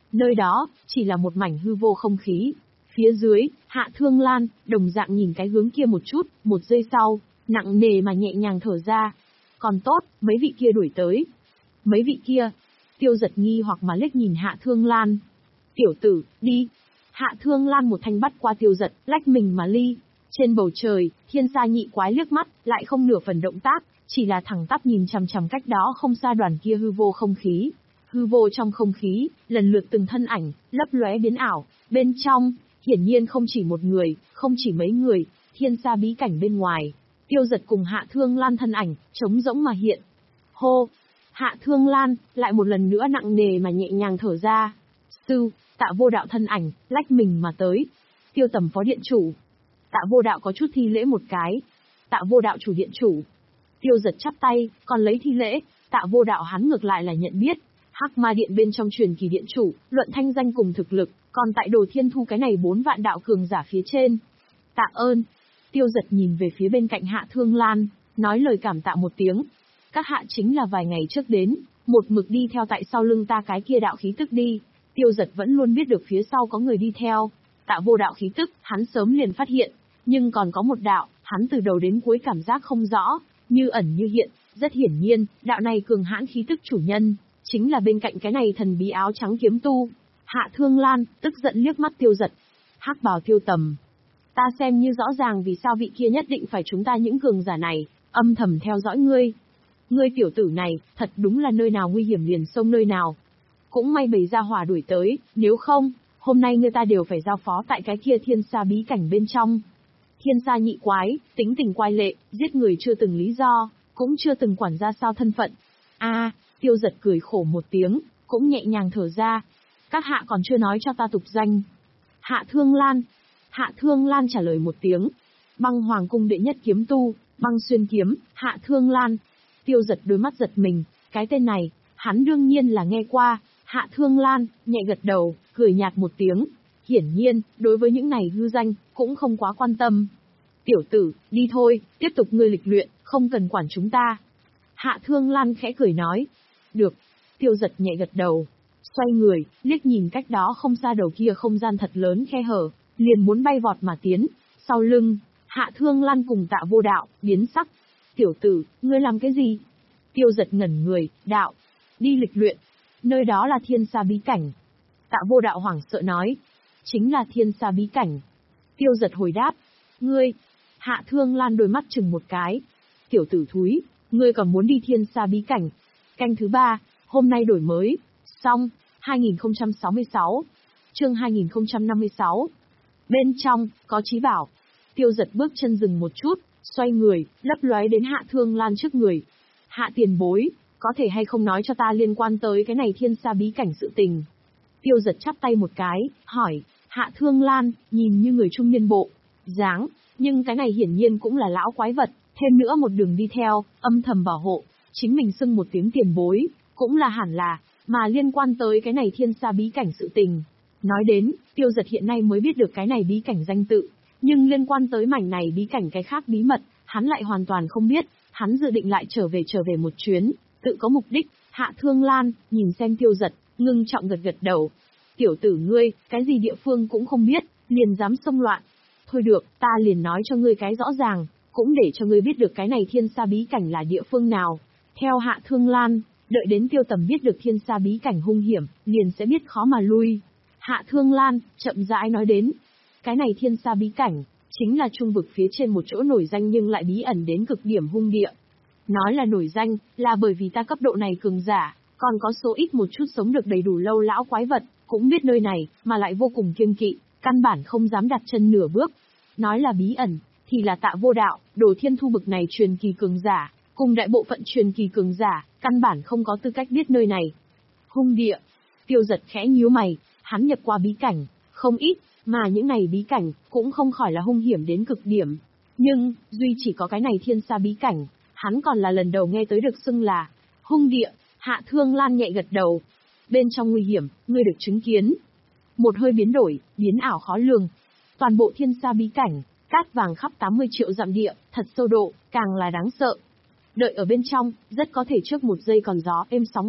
Speaker 1: Nơi đó, chỉ là một mảnh hư vô không khí. Phía dưới, Hạ Thương Lan, đồng dạng nhìn cái hướng kia một chút, một giây sau, nặng nề mà nhẹ nhàng thở ra. Còn tốt, mấy vị kia đuổi tới. Mấy vị kia, Tiêu Giật nghi hoặc mà liếc nhìn Hạ Thương Lan. Tiểu tử, đi. Hạ Thương Lan một thanh bắt qua Tiêu Giật, lách mình mà ly. Trên bầu trời, Thiên Sa nhị quái liếc mắt, lại không nửa phần động tác, chỉ là thẳng tắp nhìn chằm chằm cách đó không xa đoàn kia hư vô không khí. Hư vô trong không khí, lần lượt từng thân ảnh, lấp lóe biến ảo, bên trong, hiển nhiên không chỉ một người, không chỉ mấy người, Thiên Sa bí cảnh bên ngoài. Tiêu Giật cùng Hạ Thương Lan thân ảnh, trống rỗng mà hiện. Hô! Hạ Thương Lan, lại một lần nữa nặng nề mà nhẹ nhàng thở ra. Sư, Tạ Vô Đạo thân ảnh, lách mình mà tới. Tiêu Tầm phó điện chủ. Tạ Vô Đạo có chút thi lễ một cái. Tạ Vô Đạo chủ điện chủ. Tiêu Giật chắp tay, còn lấy thi lễ, Tạ Vô Đạo hắn ngược lại là nhận biết. Hắc Ma Điện bên trong truyền kỳ điện chủ, luận thanh danh cùng thực lực, còn tại Đồ Thiên Thu cái này bốn vạn đạo cường giả phía trên. Tạ ơn. Tiêu Giật nhìn về phía bên cạnh Hạ Thương Lan, nói lời cảm tạ một tiếng. Các hạ chính là vài ngày trước đến, một mực đi theo tại sau lưng ta cái kia đạo khí tức đi. Tiêu Giật vẫn luôn biết được phía sau có người đi theo. Tạ Vô Đạo khí tức, hắn sớm liền phát hiện, nhưng còn có một đạo, hắn từ đầu đến cuối cảm giác không rõ, như ẩn như hiện, rất hiển nhiên, đạo này cường hãn khí tức chủ nhân, chính là bên cạnh cái này thần bí áo trắng kiếm tu. Hạ Thương Lan, tức giận liếc mắt Tiêu Giật. Hắc bào Tiêu Tầm. Ta xem như rõ ràng vì sao vị kia nhất định phải chúng ta những cường giả này, âm thầm theo dõi ngươi. Ngươi tiểu tử này, thật đúng là nơi nào nguy hiểm liền xông nơi nào. Cũng may bầy gia hỏa đuổi tới, nếu không, hôm nay người ta đều phải giao phó tại cái kia Thiên Sa bí cảnh bên trong. Thiên Sa nhị quái, tính tình quái lệ, giết người chưa từng lý do, cũng chưa từng quản ra sao thân phận. A, à, Tiêu Giật cười khổ một tiếng, cũng nhẹ nhàng thở ra. Các hạ còn chưa nói cho ta tục danh. Hạ Thương Lan. Hạ Thương Lan trả lời một tiếng. Băng Hoàng cung đệ nhất kiếm tu, Băng Xuyên kiếm, Hạ Thương Lan. Tiêu Giật đôi mắt giật mình, cái tên này, hắn đương nhiên là nghe qua. Hạ Thương Lan, nhẹ gật đầu, cười nhạt một tiếng. Hiển nhiên, đối với những này hư danh, cũng không quá quan tâm. Tiểu tử, đi thôi, tiếp tục ngươi lịch luyện, không cần quản chúng ta. Hạ Thương Lan khẽ cười nói. Được. Tiêu Giật nhẹ gật đầu. Xoay người, liếc nhìn cách đó không xa đầu kia không gian thật lớn khe hở, liền muốn bay vọt mà tiến. Sau lưng, Hạ Thương Lan cùng Tạ Vô Đạo, biến sắc. Tiểu tử, ngươi làm cái gì? Tiêu Giật ngẩn người, đạo. Đi lịch luyện. Nơi đó là Thiên Sa bí cảnh. Tạ Vô Đạo hoảng sợ nói. Chính là Thiên Sa bí cảnh. Tiêu Giật hồi đáp. Ngươi. Hạ Thương Lan đôi mắt chừng một cái. Tiểu tử thúi, ngươi còn muốn đi Thiên Sa bí cảnh. Canh thứ ba, hôm nay đổi mới. Xong, hai nghìn không trăm sáu mươi sáu. Chương hai nghìn không trăm năm mươi sáu. Bên trong, có trí bảo. Tiêu Giật bước chân dừng một chút, xoay người, lấp lóe đến Hạ Thương Lan trước người. Hạ tiền bối, có thể hay không nói cho ta liên quan tới cái này Thiên Sa bí cảnh sự tình. Tiêu Giật chắp tay một cái, hỏi. Hạ Thương Lan, nhìn như người trung niên bộ, dáng, nhưng cái này hiển nhiên cũng là lão quái vật, thêm nữa một đường đi theo, âm thầm bảo hộ, chính mình xưng một tiếng tiền bối, cũng là hẳn là, mà liên quan tới cái này Thiên Sa bí cảnh sự tình. Nói đến, Tiêu Giật hiện nay mới biết được cái này bí cảnh danh tự, nhưng liên quan tới mảnh này bí cảnh cái khác bí mật, hắn lại hoàn toàn không biết, hắn dự định lại trở về trở về một chuyến, tự có mục đích. Hạ Thương Lan, nhìn xem Tiêu Giật, ngưng trọng gật gật đầu. Tiểu tử ngươi, cái gì địa phương cũng không biết, liền dám xông loạn. Thôi được, ta liền nói cho ngươi cái rõ ràng, cũng để cho ngươi biết được cái này Thiên Sa bí cảnh là địa phương nào. Theo Hạ Thương Lan, đợi đến Tiêu Tầm biết được Thiên Sa bí cảnh hung hiểm, liền sẽ biết khó mà lui. Hạ Thương Lan, chậm rãi nói đến. Cái này Thiên Sa bí cảnh, chính là trung vực phía trên một chỗ nổi danh nhưng lại bí ẩn đến cực điểm hung địa. Nói là nổi danh, là bởi vì ta cấp độ này cường giả, còn có số ít một chút sống được đầy đủ lâu lão quái vật, cũng biết nơi này, mà lại vô cùng kiêng kỵ, căn bản không dám đặt chân nửa bước. Nói là bí ẩn, thì là Tạ Vô Đạo, Đồ Thiên Thu bực này truyền kỳ cường giả, cùng đại bộ phận truyền kỳ cường giả, căn bản không có tư cách biết nơi này. Hung địa. Tiêu Giật khẽ nhíu mày, hắn nhập qua bí cảnh, không ít, mà những này bí cảnh, cũng không khỏi là hung hiểm đến cực điểm. Nhưng, duy chỉ có cái này Thiên Sa bí cảnh, hắn còn là lần đầu nghe tới được xưng là hung địa. Hạ Thương Lan nhẹ gật đầu. Bên trong nguy hiểm, ngươi được chứng kiến. Một hơi biến đổi, biến ảo khó lường. Toàn bộ Thiên Sa bí cảnh, cát vàng khắp tám mươi triệu dặm địa, thật sâu độ, càng là đáng sợ. Đợi ở bên trong, rất có thể trước một giây còn gió êm sóng lặng,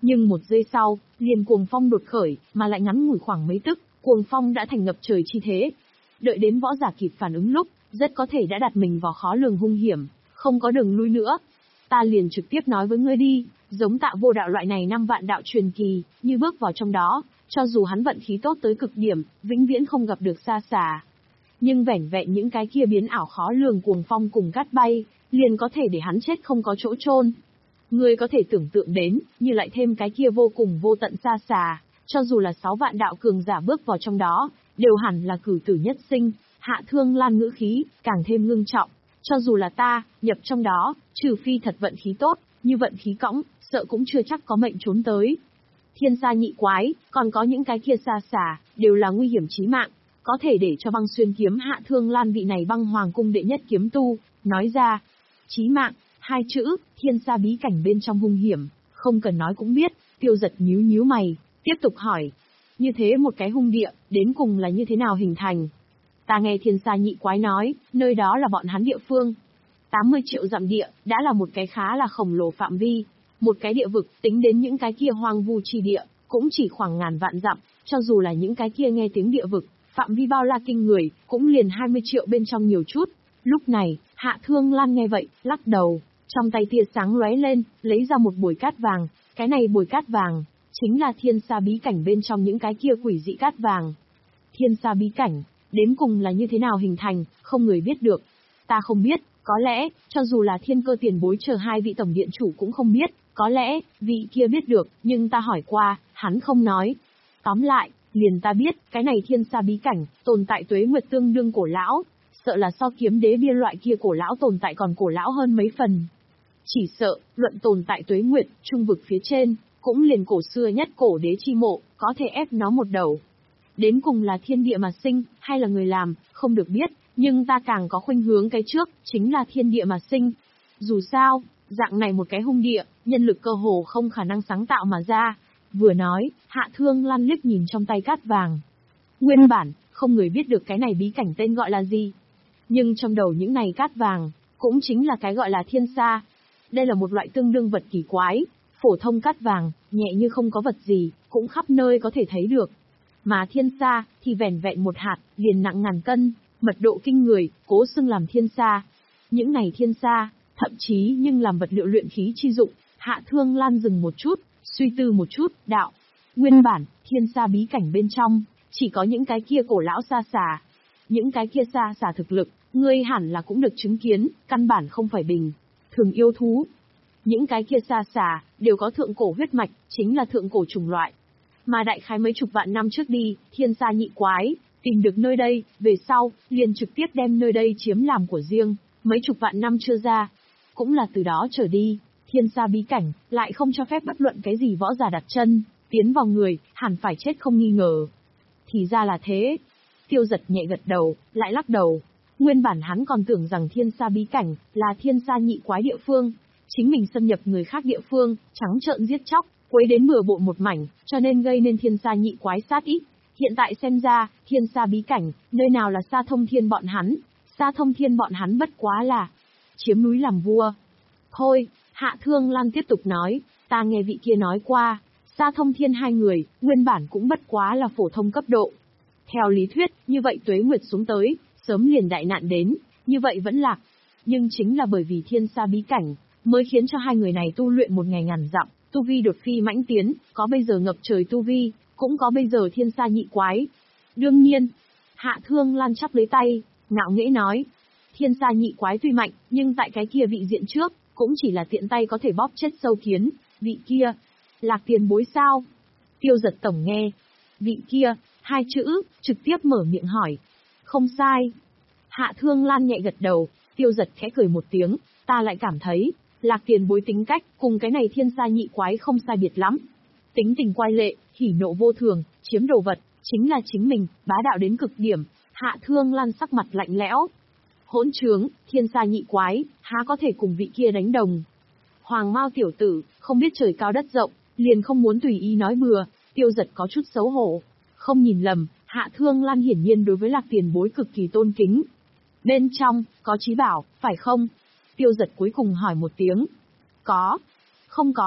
Speaker 1: Nhưng một giây sau, liền cuồng phong đột khởi, mà lại ngắn ngủi khoảng mấy tức, cuồng phong đã thành ngập trời chi thế. Đợi đến võ giả kịp phản ứng lúc, rất có thể đã đặt mình vào khó lường hung hiểm, không có đường lui nữa. Ta liền trực tiếp nói với ngươi đi, giống Tạ Vô Đạo loại này năm vạn đạo truyền kỳ, như bước vào trong đó, cho dù hắn vận khí tốt tới cực điểm, vĩnh viễn không gặp được xa xả. Nhưng vẻn vẹn những cái kia biến ảo khó lường cuồng phong cùng cát bay, liền có thể để hắn chết không có chỗ chôn. Ngươi có thể tưởng tượng đến, như lại thêm cái kia vô cùng vô tận xa xả, cho dù là sáu vạn đạo cường giả bước vào trong đó, đều hẳn là cửu tử nhất sinh. Hạ Thương Lan ngữ khí càng thêm ngưng trọng, cho dù là ta nhập trong đó, trừ phi thật vận khí tốt, như vận khí cõng, sợ cũng chưa chắc có mệnh trốn tới. Thiên sa nhị quái, còn có những cái kia xa xả, đều là nguy hiểm chí mạng, có thể để cho Băng Xuyên kiếm Hạ Thương Lan vị này Băng Hoàng cung đệ nhất kiếm tu nói ra. Chí mạng, hai chữ, thiên sa bí cảnh bên trong hung hiểm, không cần nói cũng biết. Tiêu Giật nhíu nhíu mày, tiếp tục hỏi, như thế một cái hung địa, đến cùng là như thế nào hình thành? Ta nghe thiên sa nhị quái nói, nơi đó là bọn hắn địa phương. tám mươi triệu dặm địa, đã là một cái khá là khổng lồ phạm vi. Một cái địa vực, tính đến những cái kia hoang vu chi địa, cũng chỉ khoảng ngàn vạn dặm, cho dù là những cái kia nghe tiếng địa vực, phạm vi bao la kinh người, cũng liền hai mươi triệu bên trong nhiều chút. Lúc này, Hạ Thương Lan nghe vậy, lắc đầu, trong tay tia sáng lóe lên, lấy ra một bồi cát vàng. Cái này bồi cát vàng, chính là thiên sa bí cảnh bên trong những cái kia quỷ dị cát vàng. Thiên sa bí cảnh, đến cùng là như thế nào hình thành, không người biết được. Ta không biết, có lẽ, cho dù là Thiên Cơ tiền bối chờ hai vị tổng điện chủ cũng không biết, có lẽ, vị kia biết được, nhưng ta hỏi qua, hắn không nói. Tóm lại, liền ta biết, cái này thiên sa bí cảnh, tồn tại tuế nguyệt tương đương cổ lão, sợ là so kiếm đế bia loại kia cổ lão tồn tại còn cổ lão hơn mấy phần. Chỉ sợ, luận tồn tại tuế nguyệt, trung vực phía trên, cũng liền cổ xưa nhất cổ đế chi mộ, có thể ép nó một đầu. Đến cùng là thiên địa mà sinh, hay là người làm, không được biết, nhưng ta càng có khuynh hướng cái trước, chính là thiên địa mà sinh. Dù sao, dạng này một cái hung địa, nhân lực cơ hồ không khả năng sáng tạo mà ra. Vừa nói, Hạ Thương Lan liếc nhìn trong tay cát vàng. Nguyên bản, không người biết được cái này bí cảnh tên gọi là gì. Nhưng trong đầu những này cát vàng, cũng chính là cái gọi là thiên sa. Đây là một loại tương đương vật kỳ quái, phổ thông cát vàng, nhẹ như không có vật gì, cũng khắp nơi có thể thấy được. Mà thiên sa, thì vẻn vẹn một hạt, liền nặng ngàn cân, mật độ kinh người, cố xưng làm thiên sa. Những này thiên sa, thậm chí nhưng làm vật liệu luyện khí chi dụng. Hạ Thương Lan dừng một chút, suy tư một chút, đạo. Nguyên bản, thiên sa bí cảnh bên trong, chỉ có những cái kia cổ lão xa xả. Những cái kia xa xả thực lực, ngươi hẳn là cũng được chứng kiến, căn bản không phải bình thường yêu thú. Những cái kia xa xả, đều có thượng cổ huyết mạch, chính là thượng cổ chủng loại. Mà đại khái mấy chục vạn năm trước đi, thiên sa nhị quái, tìm được nơi đây, về sau, liền trực tiếp đem nơi đây chiếm làm của riêng, mấy chục vạn năm chưa ra. Cũng là từ đó trở đi, thiên sa bí cảnh, lại không cho phép bất luận cái gì võ giả đặt chân, tiến vào người, hẳn phải chết không nghi ngờ. Thì ra là thế. Tiêu Giật nhẹ gật đầu, lại lắc đầu. Nguyên bản hắn còn tưởng rằng thiên sa bí cảnh, là thiên sa nhị quái địa phương. Chính mình xâm nhập người khác địa phương, trắng trợn giết chóc, quấy đến bừa bộn một mảnh, cho nên gây nên thiên sa nhị quái sát ít. Hiện tại xem ra, thiên sa bí cảnh, nơi nào là Sa Thông Thiên bọn hắn, Sa Thông Thiên bọn hắn bất quá là chiếm núi làm vua. Thôi, Hạ Thương Lan tiếp tục nói, ta nghe vị kia nói qua, Sa Thông Thiên hai người, nguyên bản cũng bất quá là phổ thông cấp độ. Theo lý thuyết, như vậy tuế nguyệt xuống tới, sớm liền đại nạn đến, như vậy vẫn lạc. Nhưng chính là bởi vì thiên sa bí cảnh, mới khiến cho hai người này tu luyện một ngày ngàn dặm, tu vi đột phi mãnh tiến, có bây giờ ngập trời tu vi, cũng có bây giờ thiên sa nhị quái. Đương nhiên, Hạ Thương Lan chắp lấy tay, ngạo nghễ nói, thiên sa nhị quái tuy mạnh, nhưng tại cái kia vị diện trước, cũng chỉ là tiện tay có thể bóp chết sâu kiến. Vị kia, Lạc tiền bối sao? Tiêu Giật tổng nghe, vị kia, hai chữ, trực tiếp mở miệng hỏi. Không sai. Hạ Thương Lan nhẹ gật đầu, Tiêu Giật khẽ cười một tiếng, ta lại cảm thấy, Lạc tiền bối tính cách, cùng cái này thiên sa nhị quái không sai biệt lắm. Tính tình quay lệ, hỉ nộ vô thường, chiếm đồ vật, chính là chính mình, bá đạo đến cực điểm. Hạ Thương Lan sắc mặt lạnh lẽo. Hỗn trướng, thiên sa nhị quái, há có thể cùng vị kia đánh đồng. Hoàng Mao tiểu tử, không biết trời cao đất rộng, liền không muốn tùy ý nói bừa. Tiêu Giật có chút xấu hổ. Không nhìn lầm, Hạ Thương Lan hiển nhiên đối với Lạc tiền bối cực kỳ tôn kính. Bên trong, có trí bảo, phải không? Tiêu Giật cuối cùng hỏi một tiếng. Có. Không có.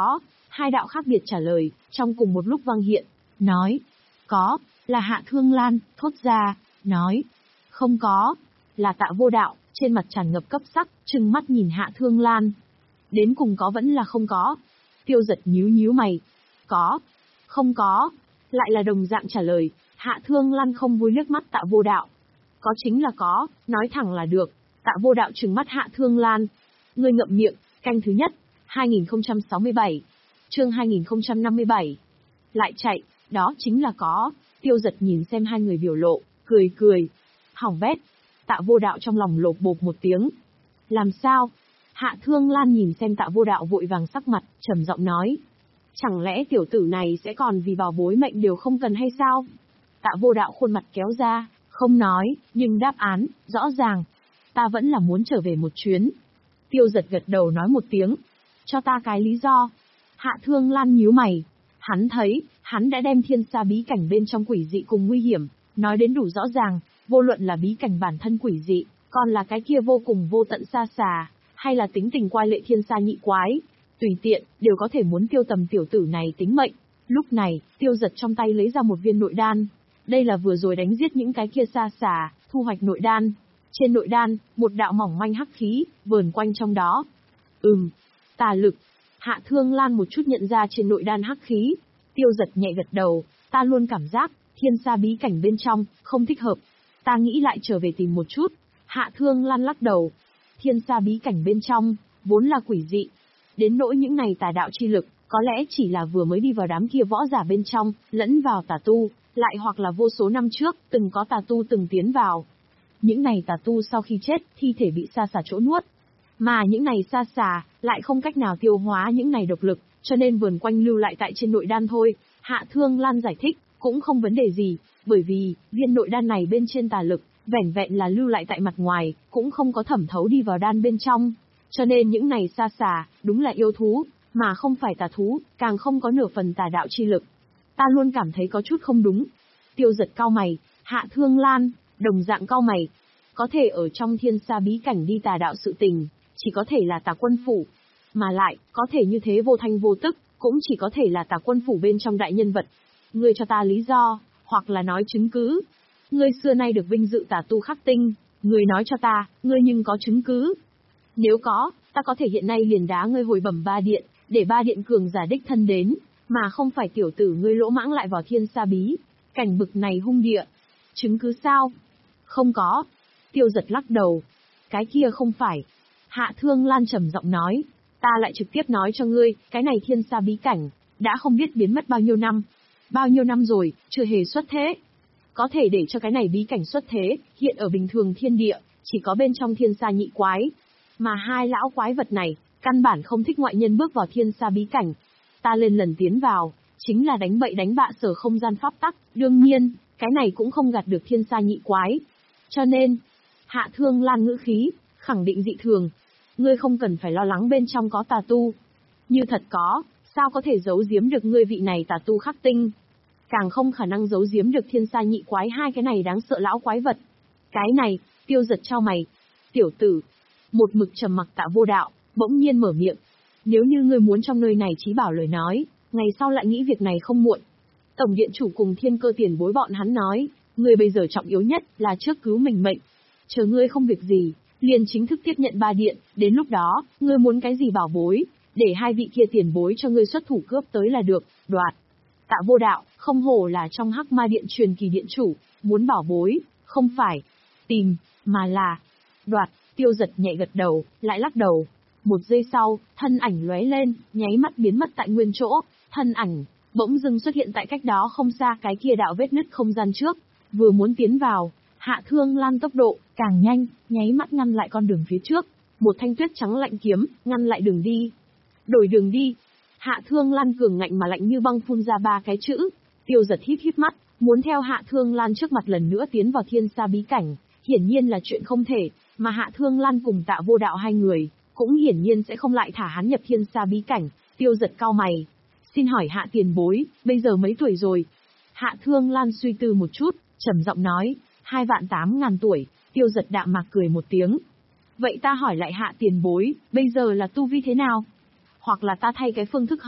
Speaker 1: Hai đạo khác biệt trả lời, trong cùng một lúc vang hiện, nói, có, là Hạ Thương Lan, thốt ra, nói, không có, là Tạ Vô Đạo, trên mặt tràn ngập cấp sắc, trừng mắt nhìn Hạ Thương Lan. Đến cùng có vẫn là không có. Tiêu Giật nhíu nhíu mày, có, không có, lại là đồng dạng trả lời. Hạ Thương Lan không vui liếc mắt Tạ Vô Đạo. Có chính là có, nói thẳng là được. Tạ Vô Đạo trừng mắt Hạ Thương Lan. Ngươi ngậm miệng, canh thứ nhất, hai nghìn không trăm sáu mươi bảy, chương hai nghìn không trăm năm mươi bảy. Lại chạy, đó chính là có. Tiêu Giật nhìn xem hai người biểu lộ, cười cười. Hỏng bét. Tạ Vô Đạo trong lòng lột bột một tiếng. Làm sao? Hạ Thương Lan nhìn xem Tạ Vô Đạo vội vàng sắc mặt, trầm giọng nói. Chẳng lẽ tiểu tử này sẽ còn vì bảo bối mệnh đều không cần hay sao? Tạ Vô Đạo khuôn mặt kéo ra, không nói, nhưng đáp án, rõ ràng. Ta vẫn là muốn trở về một chuyến. Tiêu Giật gật đầu nói một tiếng. Cho ta cái lý do. Hạ Thương Lan nhíu mày. Hắn thấy, hắn đã đem thiên sa bí cảnh bên trong quỷ dị cùng nguy hiểm, nói đến đủ rõ ràng, vô luận là bí cảnh bản thân quỷ dị, còn là cái kia vô cùng vô tận xa xà, hay là tính tình quái lệ thiên sa nhị quái, tùy tiện, đều có thể muốn tiêu tầm tiểu tử này tính mệnh. Lúc này, Tiêu Giật trong tay lấy ra một viên nội đan. Đây là vừa rồi đánh giết những cái kia xa xà, thu hoạch nội đan. Trên nội đan, một đạo mỏng manh hắc khí, vờn quanh trong đó. Ừm, tà lực. Hạ Thương Lan một chút nhận ra trên nội đan hắc khí. Tiêu Giật nhẹ gật đầu, ta luôn cảm giác, thiên sa bí cảnh bên trong, không thích hợp. Ta nghĩ lại trở về tìm một chút. Hạ Thương Lan lắc đầu. Thiên sa bí cảnh bên trong, vốn là quỷ dị. Đến nỗi những này tà đạo chi lực, có lẽ chỉ là vừa mới đi vào đám kia võ giả bên trong, lẫn vào tà tu, lại hoặc là vô số năm trước, từng có tà tu từng tiến vào. Những này tà tu sau khi chết, thi thể bị sa xà chỗ nuốt. Mà những này sa xà, lại không cách nào tiêu hóa những này độc lực, cho nên vườn quanh lưu lại tại trên nội đan thôi. Hạ Thương Lan giải thích, cũng không vấn đề gì, bởi vì, viên nội đan này bên trên tà lực, vẻn vẹn là lưu lại tại mặt ngoài, cũng không có thẩm thấu đi vào đan bên trong. Cho nên những này sa xà, đúng là yêu thú, mà không phải tà thú, càng không có nửa phần tà đạo chi lực. Ta luôn cảm thấy có chút không đúng. Tiêu Giật cau mày, Hạ Thương Lan, đồng dạng cau mày. Có thể ở trong thiên sa bí cảnh đi tà đạo sự tình, chỉ có thể là Tà Quân Phủ. Mà lại, có thể như thế vô thanh vô tức, cũng chỉ có thể là Tà Quân Phủ bên trong đại nhân vật. Ngươi cho ta lý do, hoặc là nói chứng cứ. Ngươi xưa nay được vinh dự tà tu khắc tinh, ngươi nói cho ta, ngươi nhưng có chứng cứ. Nếu có, ta có thể hiện nay liền đá ngươi hồi bẩm ba điện, để ba điện cường giả đích thân đến, mà không phải tiểu tử ngươi lỗ mãng lại vào thiên sa bí. Cảnh bực này hung địa. Chứng cứ sao? Không có. Tiêu Giật lắc đầu. Cái kia không phải. Hạ Thương Lan trầm giọng nói. Ta lại trực tiếp nói cho ngươi, cái này thiên sa bí cảnh, đã không biết biến mất bao nhiêu năm. Bao nhiêu năm rồi, chưa hề xuất thế. Có thể để cho cái này bí cảnh xuất thế, hiện ở bình thường thiên địa, chỉ có bên trong thiên sa nhị quái. Mà hai lão quái vật này, căn bản không thích ngoại nhân bước vào thiên sa bí cảnh. Ta lên lần tiến vào, chính là đánh bậy đánh bạ sở không gian pháp tắc, đương nhiên, cái này cũng không gạt được thiên sa nhị quái. Cho nên, Hạ Thương Lan ngữ khí, khẳng định dị thường. Ngươi không cần phải lo lắng bên trong có tà tu. Như thật có, sao có thể giấu giếm được ngươi vị này tà tu khắc tinh? Càng không khả năng giấu giếm được thiên sa nhị quái hai cái này đáng sợ lão quái vật. Cái này, Tiêu Giật chau mày. Tiểu tử, một mực trầm mặc Tạ Vô Đạo, bỗng nhiên mở miệng. Nếu như ngươi muốn trong nơi này chí bảo lời nói, ngày sau lại nghĩ việc này không muộn. Tổng điện chủ cùng thiên cơ tiền bối bọn hắn nói, ngươi bây giờ trọng yếu nhất là trước cứu mình mệnh. Chờ ngươi không việc gì, liền chính thức tiếp nhận ba điện, đến lúc đó, ngươi muốn cái gì bảo bối, để hai vị kia tiền bối cho ngươi xuất thủ cướp tới là được, đoạt. Tạ Vô Đạo, không hổ là trong Hắc Ma Điện truyền kỳ điện chủ, muốn bảo bối, không phải tìm, mà là đoạt. Tiêu Giật nhẹ gật đầu, lại lắc đầu. Một giây sau, thân ảnh lóe lên, nháy mắt biến mất tại nguyên chỗ, thân ảnh bỗng dưng xuất hiện tại cách đó không xa cái kia đạo vết nứt không gian trước, vừa muốn tiến vào, Hạ Thương Lan tốc độ càng nhanh, nháy mắt ngăn lại con đường phía trước, một thanh tuyết trắng lạnh kiếm, ngăn lại đường đi. Đổi đường đi. Hạ Thương Lan cường ngạnh mà lạnh như băng phun ra ba cái chữ. Tiêu Giật híp híp mắt, muốn theo Hạ Thương Lan trước mặt lần nữa tiến vào thiên sa bí cảnh, hiển nhiên là chuyện không thể, mà Hạ Thương Lan cùng Tạ Vô Đạo hai người, cũng hiển nhiên sẽ không lại thả hắn nhập thiên sa bí cảnh. Tiêu Giật cau mày. Xin hỏi Hạ tiền bối, bây giờ mấy tuổi rồi? Hạ Thương Lan suy tư một chút, trầm giọng nói, hai vạn tám ngàn tuổi. Tiêu Giật đạm mạc cười một tiếng. Vậy ta hỏi lại Hạ tiền bối, bây giờ là tu vi thế nào? Hoặc là ta thay cái phương thức hỏi,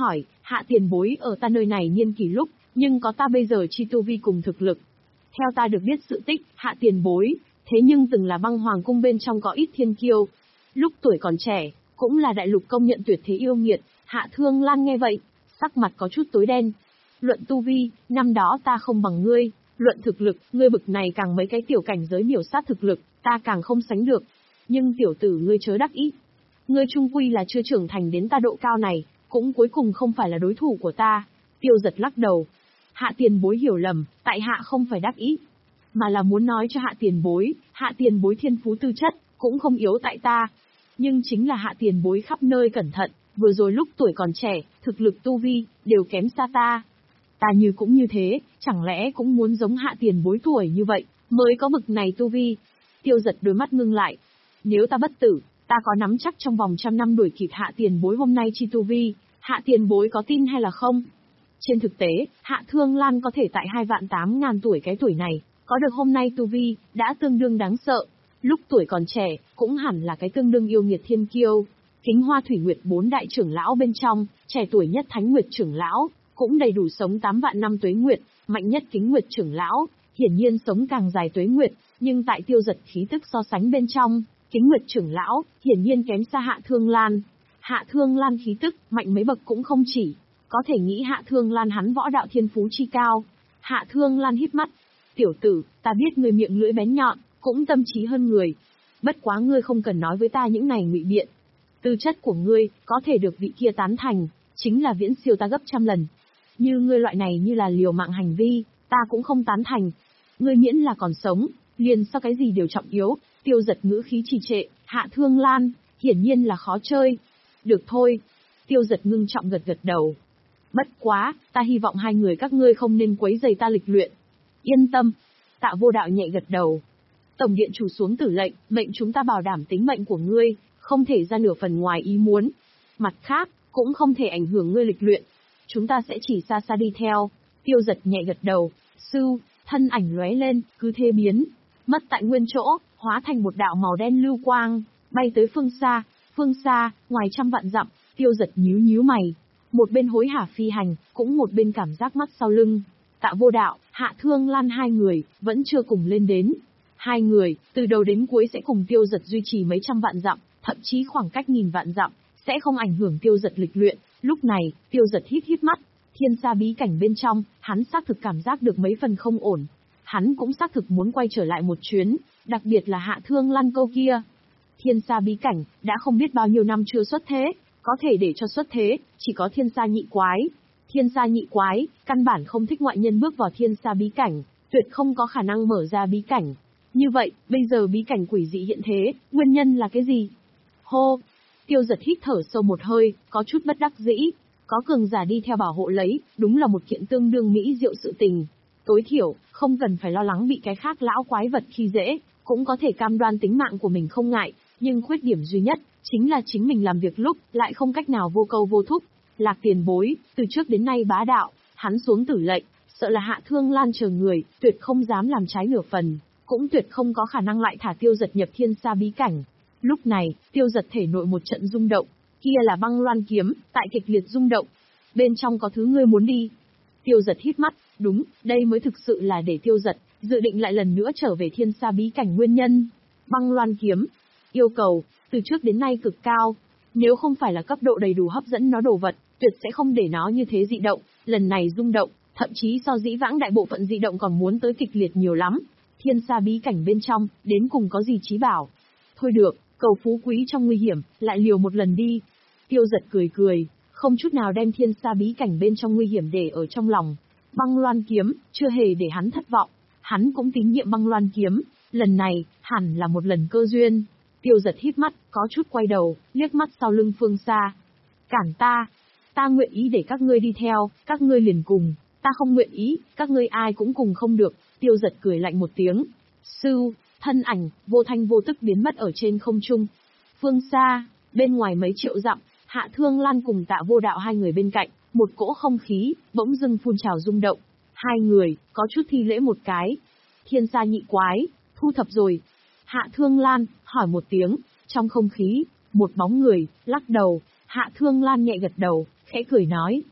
Speaker 1: Hạ tiền bối ở ta nơi này niên kỷ lúc, nhưng có ta bây giờ chi tu vi cùng thực lực. Theo ta được biết sự tích, hạ tiền bối, thế nhưng từng là băng hoàng cung bên trong có ít thiên kiêu. Lúc tuổi còn trẻ, cũng là đại lục công nhận tuyệt thế yêu nghiệt. Hạ Thương Lan nghe vậy, sắc mặt có chút tối đen. Luận tu vi, năm đó ta không bằng ngươi, luận thực lực, ngươi bực này càng mấy cái tiểu cảnh giới miểu sát thực lực, ta càng không sánh được. Nhưng tiểu tử ngươi chớ đắc ý. Ngươi trung quy là chưa trưởng thành đến ta độ cao này, cũng cuối cùng không phải là đối thủ của ta. Tiêu Giật lắc đầu. Hạ tiền bối hiểu lầm, tại hạ không phải đắc ý, mà là muốn nói cho hạ tiền bối, hạ tiền bối thiên phú tư chất, cũng không yếu tại ta. Nhưng chính là hạ tiền bối khắp nơi cẩn thận, vừa rồi lúc tuổi còn trẻ, thực lực tu vi, đều kém xa ta. Ta như cũng như thế, chẳng lẽ cũng muốn giống hạ tiền bối tuổi như vậy, mới có bực này tu vi. Tiêu Giật đôi mắt ngưng lại. Nếu ta bất tử, ta có nắm chắc trong vòng trăm năm đuổi kịp hạ tiền bối hôm nay chi tu vi, hạ tiền bối có tin hay là không? Trên thực tế, Hạ Thương Lan có thể tại hai vạn tám ngàn tuổi cái tuổi này, có được hôm nay tu vi, đã tương đương đáng sợ. Lúc tuổi còn trẻ, cũng hẳn là cái tương đương yêu nghiệt thiên kiêu. Kính Hoa Thủy Nguyệt bốn đại trưởng lão bên trong, trẻ tuổi nhất Thánh Nguyệt trưởng lão, cũng đầy đủ sống tám vạn năm tuế nguyệt, mạnh nhất Kính Nguyệt trưởng lão, hiển nhiên sống càng dài tuế nguyệt, nhưng tại Tiêu Giật khí tức so sánh bên trong, Kính Nguyệt trưởng lão, hiển nhiên kém xa Hạ Thương Lan. Hạ Thương Lan khí tức, mạnh mấy bậc cũng không chỉ. Có thể nghĩ Hạ Thương Lan hắn võ đạo thiên phú chi cao. Hạ Thương Lan híp mắt. Tiểu tử, ta biết ngươi miệng lưỡi bén nhọn, cũng tâm trí hơn người. Bất quá ngươi không cần nói với ta những này ngụy biện. Tư chất của ngươi, có thể được vị kia tán thành, chính là viễn siêu ta gấp trăm lần. Như ngươi loại này như là liều mạng hành vi, ta cũng không tán thành. Ngươi miễn là còn sống, liền sao cái gì đều trọng yếu. Tiêu Giật ngữ khí trì trệ, Hạ Thương Lan, hiển nhiên là khó chơi. Được thôi. Tiêu Giật ngưng trọng gật gật đầu. Bất quá, ta hy vọng hai người các ngươi không nên quấy rầy ta lịch luyện. Yên tâm. Tạ Vô Đạo nhẹ gật đầu. Tổng điện chủ xuống tử lệnh, mệnh chúng ta bảo đảm tính mệnh của ngươi, không thể ra nửa phần ngoài ý muốn. Mặt khác, cũng không thể ảnh hưởng ngươi lịch luyện. Chúng ta sẽ chỉ xa xa đi theo. Tiêu Giật nhẹ gật đầu. Sư, thân ảnh lóe lên, cứ thế biến. Mất tại nguyên chỗ, hóa thành một đạo màu đen lưu quang, bay tới phương xa. Phương xa, ngoài trăm vạn dặm, Tiêu Giật nhíu nhíu mày. Một bên hối hả phi hành, cũng một bên cảm giác mắt sau lưng. Tạ Vô Đạo, Hạ Thương Lan hai người, vẫn chưa cùng lên đến. Hai người, từ đầu đến cuối sẽ cùng Tiêu Giật duy trì mấy trăm vạn dặm, thậm chí khoảng cách nghìn vạn dặm, sẽ không ảnh hưởng Tiêu Giật lịch luyện. Lúc này, Tiêu Giật hít hít mắt, thiên sa bí cảnh bên trong, hắn xác thực cảm giác được mấy phần không ổn. Hắn cũng xác thực muốn quay trở lại một chuyến, đặc biệt là Hạ Thương Lan câu kia. Thiên sa bí cảnh, đã không biết bao nhiêu năm chưa xuất thế, có thể để cho xuất thế, chỉ có thiên sa nhị quái. Thiên sa nhị quái, căn bản không thích ngoại nhân bước vào thiên sa bí cảnh, tuyệt không có khả năng mở ra bí cảnh. Như vậy, bây giờ bí cảnh quỷ dị hiện thế, nguyên nhân là cái gì? Hô! Tiêu Giật hít thở sâu một hơi, có chút bất đắc dĩ. Có cường giả đi theo bảo hộ lấy, đúng là một kiện tương đương mỹ diệu sự tình. Tối thiểu, không cần phải lo lắng bị cái khác lão quái vật khi dễ, cũng có thể cam đoan tính mạng của mình không ngại. Nhưng khuyết điểm duy nhất, chính là chính mình làm việc lúc, lại không cách nào vô câu vô thúc. Lạc tiền bối, từ trước đến nay bá đạo, hắn xuống tử lệnh, sợ là Hạ Thương Lan chờ người, tuyệt không dám làm trái nửa phần, cũng tuyệt không có khả năng lại thả Tiêu Giật nhập thiên sa bí cảnh. Lúc này, Tiêu Giật thể nội một trận rung động, kia là băng loan kiếm, tại kịch liệt rung động. Bên trong có thứ ngươi muốn đi. Tiêu Giật hít mắt, đúng, đây mới thực sự là để Tiêu Giật dự định lại lần nữa trở về thiên sa bí cảnh nguyên nhân. Băng loan kiếm, yêu cầu, từ trước đến nay cực cao. Nếu không phải là cấp độ đầy đủ hấp dẫn nó đồ vật, tuyệt sẽ không để nó như thế dị động, lần này rung động, thậm chí so dĩ vãng đại bộ phận dị động còn muốn tới kịch liệt nhiều lắm. Thiên sa bí cảnh bên trong, đến cùng có gì trí bảo? Thôi được, cầu phú quý trong nguy hiểm, lại liều một lần đi. Tiêu Giật cười cười, không chút nào đem thiên sa bí cảnh bên trong nguy hiểm để ở trong lòng. Băng loan kiếm, chưa hề để hắn thất vọng. Hắn cũng tín nhiệm băng loan kiếm, lần này, hẳn là một lần cơ duyên. Tiêu Giật hít mắt, có chút quay đầu, liếc mắt sau lưng phương xa. Cản ta, ta nguyện ý để các ngươi đi theo, các ngươi liền cùng, ta không nguyện ý, các ngươi ai cũng cùng không được. Tiêu Giật cười lạnh một tiếng. Sư, thân ảnh, vô thanh vô tức biến mất ở trên không trung. Phương xa, bên ngoài mấy triệu dặm, Hạ Thương Lan cùng Tạ Vô Đạo hai người bên cạnh, một cỗ không khí, bỗng dưng phun trào rung động. Hai người, có chút thi lễ một cái. Thiên sa nhị quái, thu thập rồi. Hạ Thương Lan, hỏi một tiếng, trong không khí, một bóng người, lắc đầu. Hạ Thương Lan nhẹ gật đầu, khẽ cười nói.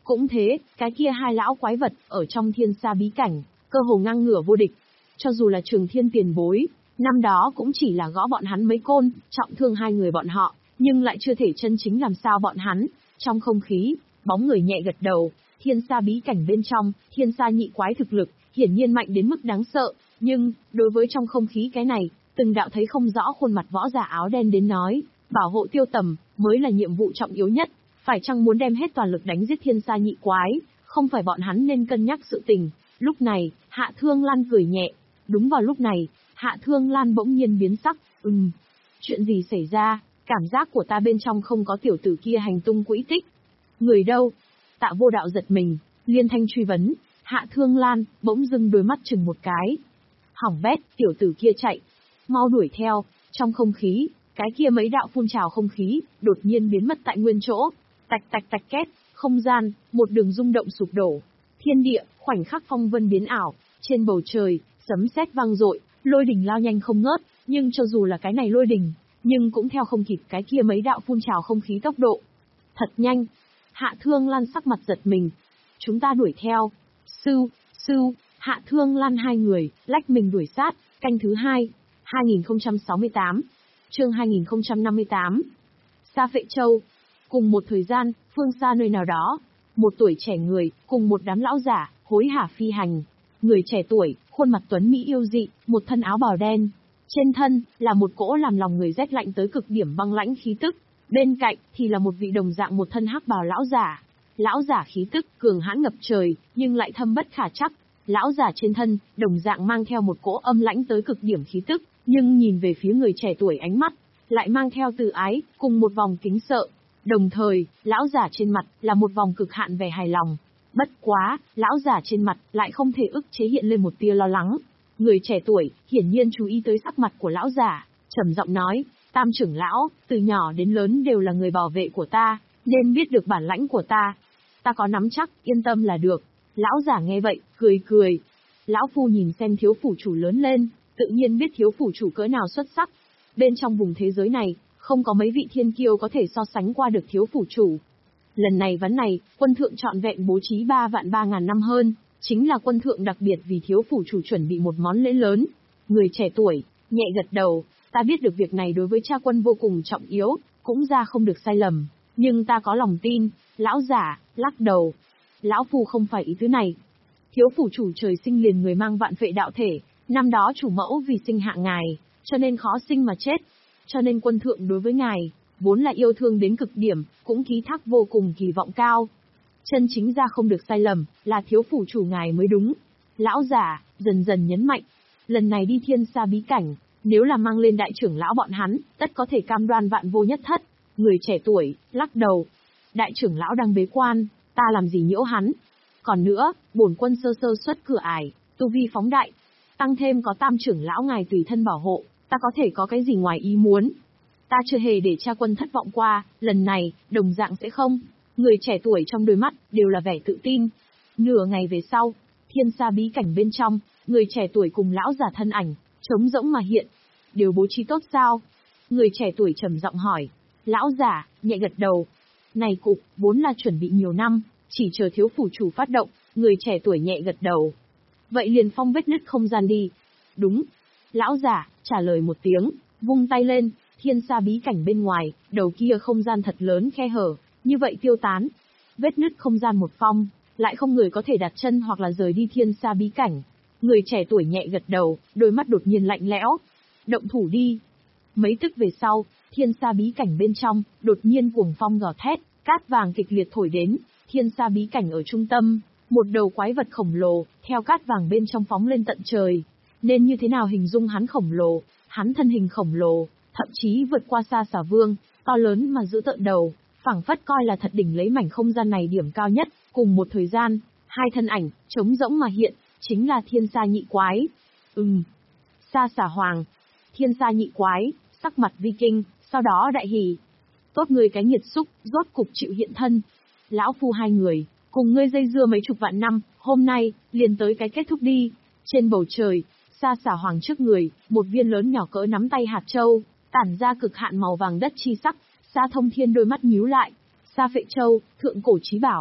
Speaker 1: Cũng thế, cái kia hai lão quái vật, ở trong thiên sa bí cảnh, cơ hồ ngang ngửa vô địch. Cho dù là Trường Thiên tiền bối, năm đó cũng chỉ là gõ bọn hắn mấy côn, trọng thương hai người bọn họ, nhưng lại chưa thể chân chính làm sao bọn hắn. Trong không khí, bóng người nhẹ gật đầu, thiên sa bí cảnh bên trong, thiên sa nhị quái thực lực, hiển nhiên mạnh đến mức đáng sợ, nhưng, đối với trong không khí cái này, từng đạo thấy không rõ khuôn mặt võ giả áo đen đến nói, bảo hộ Tiêu Tầm, mới là nhiệm vụ trọng yếu nhất, phải chăng muốn đem hết toàn lực đánh giết thiên sa nhị quái, không phải bọn hắn nên cân nhắc sự tình. Lúc này, Hạ Thương Lan cười nhẹ, đúng vào lúc này, Hạ Thương Lan bỗng nhiên biến sắc, ừm, chuyện gì xảy ra, cảm giác của ta bên trong không có tiểu tử kia hành tung quỹ tích. Người đâu? Tạ Vô Đạo giật mình, liên thanh truy vấn, Hạ Thương Lan, bỗng dưng đôi mắt chừng một cái. Hỏng bét, tiểu tử kia chạy. Mau đuổi theo, trong không khí, cái kia mấy đạo phun trào không khí, đột nhiên biến mất tại nguyên chỗ. Tạch tạch tạch két, không gian, một đường rung động sụp đổ. Thiên địa, khoảnh khắc phong vân biến ảo, trên bầu trời, sấm sét vang dội, lôi đình lao nhanh không ngớt, nhưng cho dù là cái này lôi đình, nhưng cũng theo không kịp cái kia mấy đạo phun trào không khí tốc độ. Thật nhanh. Hạ Thương Lan sắc mặt giật mình. Chúng ta đuổi theo. Sưu, sưu, Hạ Thương Lan hai người, lách mình đuổi sát, canh thứ hai, hai nghìn không trăm sáu mươi tám, chương hai nghìn không trăm năm mươi tám. Sa Phệ Châu. Cùng một thời gian, phương xa nơi nào đó, một tuổi trẻ người, cùng một đám lão giả, hối hả phi hành. Người trẻ tuổi, khuôn mặt tuấn mỹ yêu dị, một thân áo bào đen. Trên thân, là một cỗ làm lòng người rét lạnh tới cực điểm băng lãnh khí tức. Bên cạnh, thì là một vị đồng dạng một thân hắc bào lão giả. Lão giả khí tức, cường hãn ngập trời, nhưng lại thâm bất khả trắc. Lão giả trên thân, đồng dạng mang theo một cỗ âm lãnh tới cực điểm khí tức, nhưng nhìn về phía người trẻ tuổi ánh mắt, lại mang theo từ ái, cùng một vòng kính sợ. Đồng thời, lão giả trên mặt, là một vòng cực hạn vẻ hài lòng. Bất quá, lão giả trên mặt, lại không thể ức chế hiện lên một tia lo lắng. Người trẻ tuổi, hiển nhiên chú ý tới sắc mặt của lão giả, trầm giọng nói, Tam trưởng lão, từ nhỏ đến lớn đều là người bảo vệ của ta, nên biết được bản lãnh của ta. Ta có nắm chắc, yên tâm là được. Lão giả nghe vậy, cười cười. Lão phu nhìn xem thiếu phủ chủ lớn lên, tự nhiên biết thiếu phủ chủ cỡ nào xuất sắc. Bên trong vùng thế giới này, không có mấy vị thiên kiêu có thể so sánh qua được thiếu phủ chủ. Lần này vấn này, quân thượng trọn vẹn bố trí ba vạn ba ngàn năm hơn, chính là quân thượng đặc biệt vì thiếu phủ chủ chuẩn bị một món lễ lớn. Người trẻ tuổi, nhẹ gật đầu, ta biết được việc này đối với cha quân vô cùng trọng yếu, cũng ra không được sai lầm, nhưng ta có lòng tin. Lão giả, lắc đầu. Lão phu không phải ý tứ này. Thiếu phủ chủ trời sinh liền người mang vạn vệ đạo thể, năm đó chủ mẫu vì sinh hạ ngài, cho nên khó sinh mà chết. Cho nên quân thượng đối với ngài, vốn là yêu thương đến cực điểm, cũng ký thác vô cùng kỳ vọng cao. Chân chính ra không được sai lầm, là thiếu phủ chủ ngài mới đúng. Lão giả, dần dần nhấn mạnh. Lần này đi thiên sa bí cảnh, nếu là mang lên đại trưởng lão bọn hắn, tất có thể cam đoan vạn vô nhất thất. Người trẻ tuổi, lắc đầu. Đại trưởng lão đang bế quan, ta làm gì nhiễu hắn. Còn nữa, bổn quân sơ sơ xuất cửa ải, tu vi phóng đại. Tăng thêm có tam trưởng lão ngài tùy thân bảo hộ, ta có thể có cái gì ngoài ý muốn. Ta chưa hề để cha quân thất vọng qua, lần này, đồng dạng sẽ không. Người trẻ tuổi trong đôi mắt, đều là vẻ tự tin. Nửa ngày về sau, thiên sa bí cảnh bên trong, người trẻ tuổi cùng lão giả thân ảnh, trống rỗng mà hiện. Đều bố trí tốt sao? Người trẻ tuổi trầm giọng hỏi. Lão giả, nhẹ gật đầu. Này cục, vốn là chuẩn bị nhiều năm, chỉ chờ thiếu phủ chủ phát động, người trẻ tuổi nhẹ gật đầu. Vậy liền phong vết nứt không gian đi. Đúng. Lão giả, trả lời một tiếng, vung tay lên, thiên sa bí cảnh bên ngoài, đầu kia không gian thật lớn khe hở, như vậy tiêu tán. Vết nứt không gian một phong, lại không người có thể đặt chân hoặc là rời đi thiên sa bí cảnh. Người trẻ tuổi nhẹ gật đầu, đôi mắt đột nhiên lạnh lẽo. Động thủ đi. Mấy tức về sau, thiên sa bí cảnh bên trong, đột nhiên cuồng phong gào thét, cát vàng kịch liệt thổi đến, thiên sa bí cảnh ở trung tâm, một đầu quái vật khổng lồ, theo cát vàng bên trong phóng lên tận trời. Nên như thế nào hình dung hắn khổng lồ, hắn thân hình khổng lồ, thậm chí vượt qua Sa Xà Vương, to lớn mà giữ tợn đầu, phảng phất coi là thật đỉnh lấy mảnh không gian này điểm cao nhất. Cùng một thời gian, hai thân ảnh, trống rỗng mà hiện, chính là thiên sa nhị quái. Ừm, Sa Xà Hoàng, thiên sa nhị quái, sắc mặt vi kinh, sau đó đại hỉ. Tốt người cái nghiệt xúc, rốt cục chịu hiện thân. Lão phu hai người, cùng ngươi dây dưa mấy chục vạn năm, hôm nay, liền tới cái kết thúc đi. Trên bầu trời, Sa Xà Hoàng trước người, một viên lớn nhỏ cỡ nắm tay hạt châu, tản ra cực hạn màu vàng đất chi sắc. Sa Thông Thiên đôi mắt nhíu lại. Sa Phệ Châu, thượng cổ chí bảo,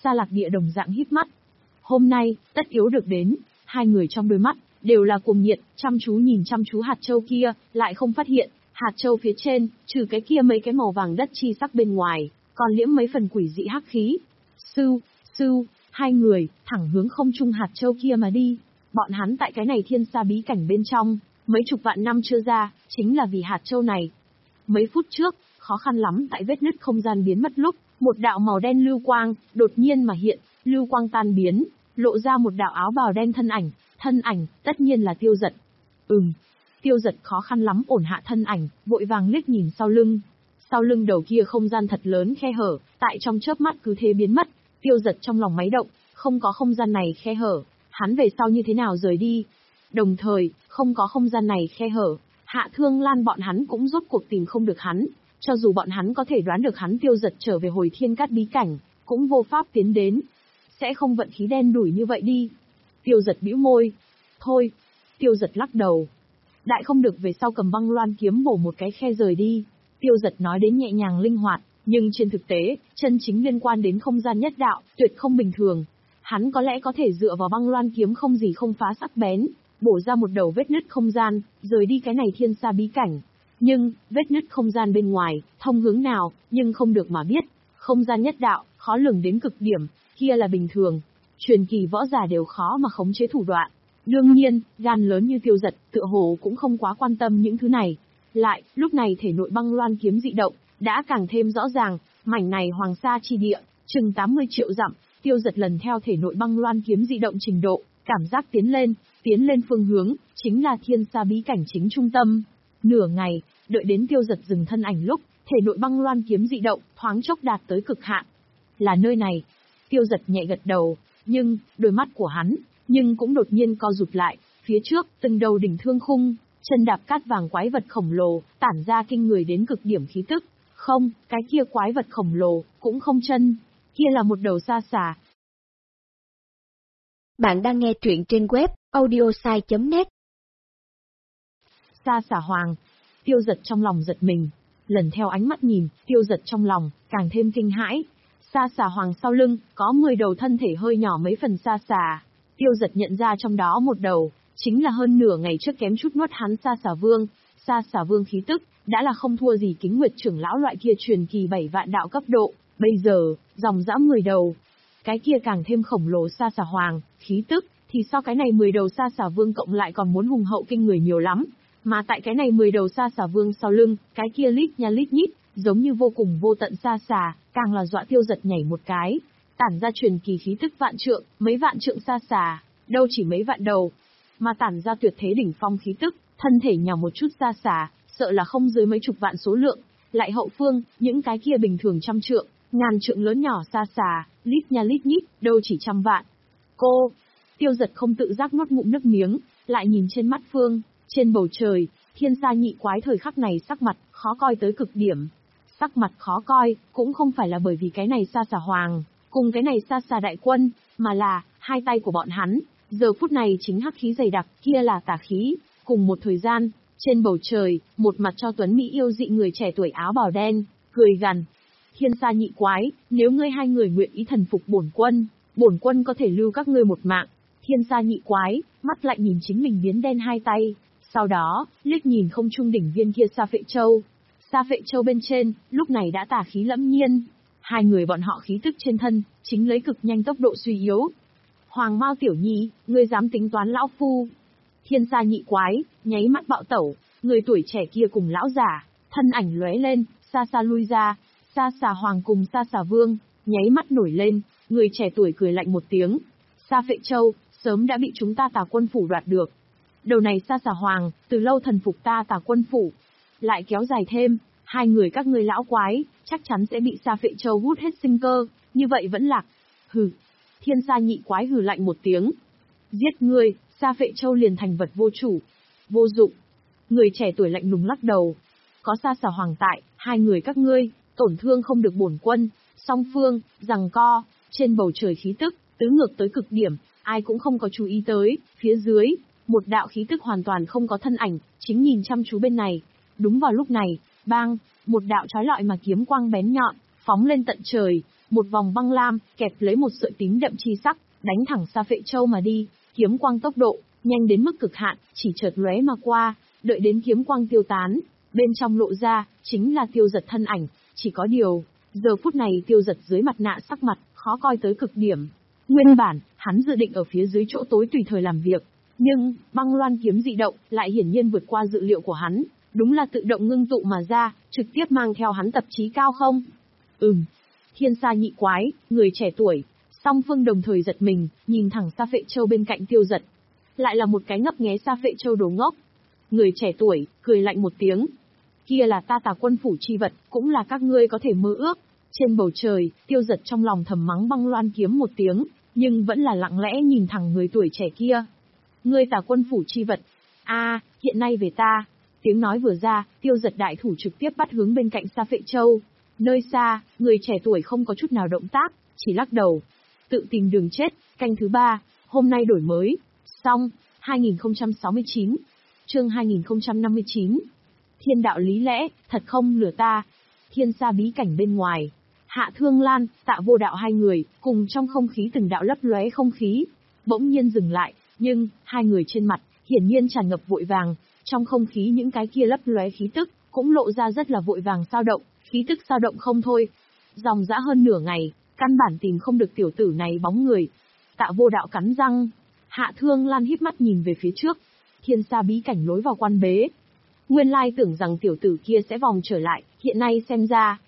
Speaker 1: Sa Lạc Địa đồng dạng híp mắt. Hôm nay, tất yếu được đến, hai người trong đôi mắt đều là cuồng nhiệt, chăm chú nhìn chăm chú hạt châu kia, lại không phát hiện, hạt châu phía trên, trừ cái kia mấy cái màu vàng đất chi sắc bên ngoài, còn liễm mấy phần quỷ dị hắc khí. Sưu, sưu, hai người, thẳng hướng không trung hạt châu kia mà đi. Bọn hắn tại cái này thiên sa bí cảnh bên trong, mấy chục vạn năm chưa ra, chính là vì hạt châu này. Mấy phút trước, khó khăn lắm tại vết nứt không gian biến mất lúc, một đạo màu đen lưu quang, đột nhiên mà hiện, lưu quang tan biến, lộ ra một đạo áo bào đen thân ảnh, thân ảnh, tất nhiên là Tiêu Dật. Ừm, Tiêu Dật khó khăn lắm ổn hạ thân ảnh, vội vàng liếc nhìn sau lưng. Sau lưng đầu kia không gian thật lớn khe hở, tại trong chớp mắt cứ thế biến mất, Tiêu Dật trong lòng máy động, không có không gian này khe hở, hắn về sau như thế nào rời đi. Đồng thời, không có không gian này khe hở, Hạ Thương Lan bọn hắn cũng rốt cuộc tìm không được hắn, cho dù bọn hắn có thể đoán được hắn Tiêu Dật trở về hồi thiên cát bí cảnh, cũng vô pháp tiến đến. Sẽ không vận khí đen đủi như vậy đi. Tiêu Dật bĩu môi. Thôi. Tiêu Dật lắc đầu. Đại không được về sau cầm băng loan kiếm bổ một cái khe rời đi. Tiêu Dật nói đến nhẹ nhàng linh hoạt, nhưng trên thực tế, chân chính liên quan đến không gian nhất đạo, tuyệt không bình thường. Hắn có lẽ có thể dựa vào băng loan kiếm không gì không phá sắc bén, bổ ra một đầu vết nứt không gian, rời đi cái này thiên sa bí cảnh. Nhưng, vết nứt không gian bên ngoài, thông hướng nào, nhưng không được mà biết. Không gian nhất đạo, khó lường đến cực điểm, kia là bình thường. Truyền kỳ võ giả đều khó mà khống chế thủ đoạn. Đương nhiên, gan lớn như Tiêu Dật, tựa hồ cũng không quá quan tâm những thứ này. Lại, lúc này thể nội băng loan kiếm dị động, đã càng thêm rõ ràng, mảnh này hoàng sa chi địa, chừng tám mươi triệu dặm, Tiêu Dật lần theo thể nội băng loan kiếm dị động trình độ, cảm giác tiến lên, tiến lên phương hướng, chính là thiên sa bí cảnh chính trung tâm. Nửa ngày, đợi đến Tiêu Dật dừng thân ảnh lúc, thể nội băng loan kiếm dị động, thoáng chốc đạt tới cực hạn. Là nơi này. Tiêu Dật nhẹ gật đầu, nhưng, đôi mắt của hắn, nhưng cũng đột nhiên co rụt lại, phía trước, từng đầu đỉnh thương khung, chân đạp cát vàng quái vật khổng lồ, tản ra kinh người đến cực điểm khí tức. Không, cái kia quái vật khổng lồ, cũng không chân, kia là một đầu sa xà.
Speaker 2: Bạn đang nghe truyện trên web audiosai chấm net.
Speaker 1: Sa xà hoàng. Tiêu Dật trong lòng giật mình, lần theo ánh mắt nhìn, Tiêu Dật trong lòng, càng thêm kinh hãi. Sa xà hoàng sau lưng, có mười đầu thân thể hơi nhỏ mấy phần sa xà. Tiêu Dật nhận ra trong đó một đầu, chính là hơn nửa ngày trước kém chút nuốt hắn sa xà vương. Sa xà vương khí tức, đã là không thua gì Kính Nguyệt trưởng lão loại kia truyền kỳ bảy vạn đạo cấp độ, bây giờ, dòng dã mười đầu. Cái kia càng thêm khổng lồ sa xà hoàng, khí tức, thì so cái này mười đầu sa xà vương cộng lại còn muốn hùng hậu kinh người nhiều lắm. Mà tại cái này mười đầu sa xà vương sau lưng, cái kia lít nha lít nhít, giống như vô cùng vô tận sa xà, càng là dọa Tiêu Dật nhảy một cái. Tản ra truyền kỳ khí tức vạn trượng, mấy vạn trượng sa xà, đâu chỉ mấy vạn đầu, mà tản ra tuyệt thế đỉnh phong khí tức, thân thể nhỏ một chút sa xà, sợ là không dưới mấy chục vạn số lượng. Lại hậu phương, những cái kia bình thường trăm trượng, ngàn trượng lớn nhỏ sa xà, lít nha lít nhít, đâu chỉ trăm vạn. Cô, Tiêu Dật không tự giác nuốt ngụm nước miếng, lại nhìn trên mắt phương, trên bầu trời, thiên sa nhị quái thời khắc này sắc mặt, khó coi tới cực điểm. Sắc mặt khó coi, cũng không phải là bởi vì cái này sa xà hoàng, cùng cái này sa xà đại quân, mà là, hai tay của bọn hắn, giờ phút này chính hắc khí dày đặc, kia là tà khí. Cùng một thời gian, trên bầu trời, một mặt cho tuấn mỹ yêu dị người trẻ tuổi áo bào đen, cười gằn. Thiên sa nhị quái, nếu ngươi hai người nguyện ý thần phục bổn quân, bổn quân có thể lưu các ngươi một mạng. Thiên sa nhị quái, mắt lạnh nhìn chính mình biến đen hai tay, sau đó, liếc nhìn không trung đỉnh viên kia Sa Phệ Châu. Sa Phệ Châu bên trên, lúc này đã tà khí lẫm nhiên. Hai người bọn họ khí tức trên thân, chính lấy cực nhanh tốc độ suy yếu. Hoàng Mao tiểu nhi, ngươi dám tính toán lão phu? Thiên sa nhị quái, nháy mắt bạo tẩu, người tuổi trẻ kia cùng lão giả, thân ảnh lóe lên, xa xa lui ra. Sa xà hoàng cùng sa xà vương, nháy mắt nổi lên, người trẻ tuổi cười lạnh một tiếng. Sa Phệ Châu, sớm đã bị chúng ta Tà Quân phủ đoạt được. Đầu này sa xà hoàng, từ lâu thần phục ta Tà Quân phủ. Lại kéo dài thêm, hai người các ngươi lão quái, chắc chắn sẽ bị Sa Phệ Châu hút hết sinh cơ, như vậy vẫn lạc. Hừ. Thiên sa nhị quái hừ lạnh một tiếng. Giết ngươi, Sa Phệ Châu liền thành vật vô chủ. Vô dụng. Người trẻ tuổi lạnh lùng lắc đầu. Có sa xà hoàng tại, hai người các ngươi, tổn thương không được bổn quân. Song phương, giằng co, trên bầu trời khí tức, tứ ngược tới cực điểm, ai cũng không có chú ý tới, phía dưới, một đạo khí tức hoàn toàn không có thân ảnh, chính nhìn chăm chú bên này. Đúng vào lúc này, bang, một đạo chói lọi mà kiếm quang bén nhọn, phóng lên tận trời, một vòng băng lam, kẹp lấy một sợi tím đậm chi sắc, đánh thẳng Sa Phệ Châu mà đi, kiếm quang tốc độ, nhanh đến mức cực hạn, chỉ chợt lóe mà qua, đợi đến kiếm quang tiêu tán, bên trong lộ ra, chính là Tiêu Giật thân ảnh, chỉ có điều, giờ phút này Tiêu Giật dưới mặt nạ sắc mặt, khó coi tới cực điểm. Nguyên bản, hắn dự định ở phía dưới chỗ tối tùy thời làm việc, nhưng, băng loan kiếm dị động, lại hiển nhiên vượt qua dự liệu của hắn, đúng là tự động ngưng tụ mà ra, trực tiếp mang theo hắn tập chí cao không? Ừm. Thiên Sa nhị quái, người trẻ tuổi, song phương đồng thời giật mình, nhìn thẳng Sa Phệ Châu bên cạnh Tiêu Giật. Lại là một cái ngấp nghé Sa Phệ Châu đồ ngốc. Người trẻ tuổi, cười lạnh một tiếng. Kia là ta Tà Quân phủ chi vật, cũng là các ngươi có thể mơ ước. Trên bầu trời, Tiêu Giật trong lòng thầm mắng băng loan kiếm một tiếng, nhưng vẫn là lặng lẽ nhìn thẳng người tuổi trẻ kia. Ngươi Tà Quân phủ chi vật. A, hiện nay về ta. Tiếng nói vừa ra, Tiêu Giật đại thủ trực tiếp bắt hướng bên cạnh Sa Phệ Châu. Nơi xa, người trẻ tuổi không có chút nào động tác, chỉ lắc đầu. Tự tìm đường chết, canh thứ ba, hôm nay đổi mới. Xong, hai nghìn không trăm sáu mươi chín. Chương hai nghìn không trăm năm mươi chín. Thiên đạo lý lẽ, thật không lừa ta. Thiên Sa bí cảnh bên ngoài. Hạ Thương Lan, Tạ Vô Đạo hai người, cùng trong không khí từng đạo lấp lóe không khí. Bỗng nhiên dừng lại, nhưng, hai người trên mặt, hiển nhiên tràn ngập vội vàng. Trong không khí những cái kia lấp lóe khí tức, cũng lộ ra rất là vội vàng sao động, khí tức sao động không thôi. Dòng dã hơn nửa ngày, căn bản tìm không được tiểu tử này bóng người. Tạ Vô Đạo cắn răng. Hạ Thương Lan híp mắt nhìn về phía trước. Thiên Sa bí cảnh lối vào quan bế. Nguyên lai tưởng rằng tiểu tử kia sẽ vòng trở lại, hiện nay xem ra,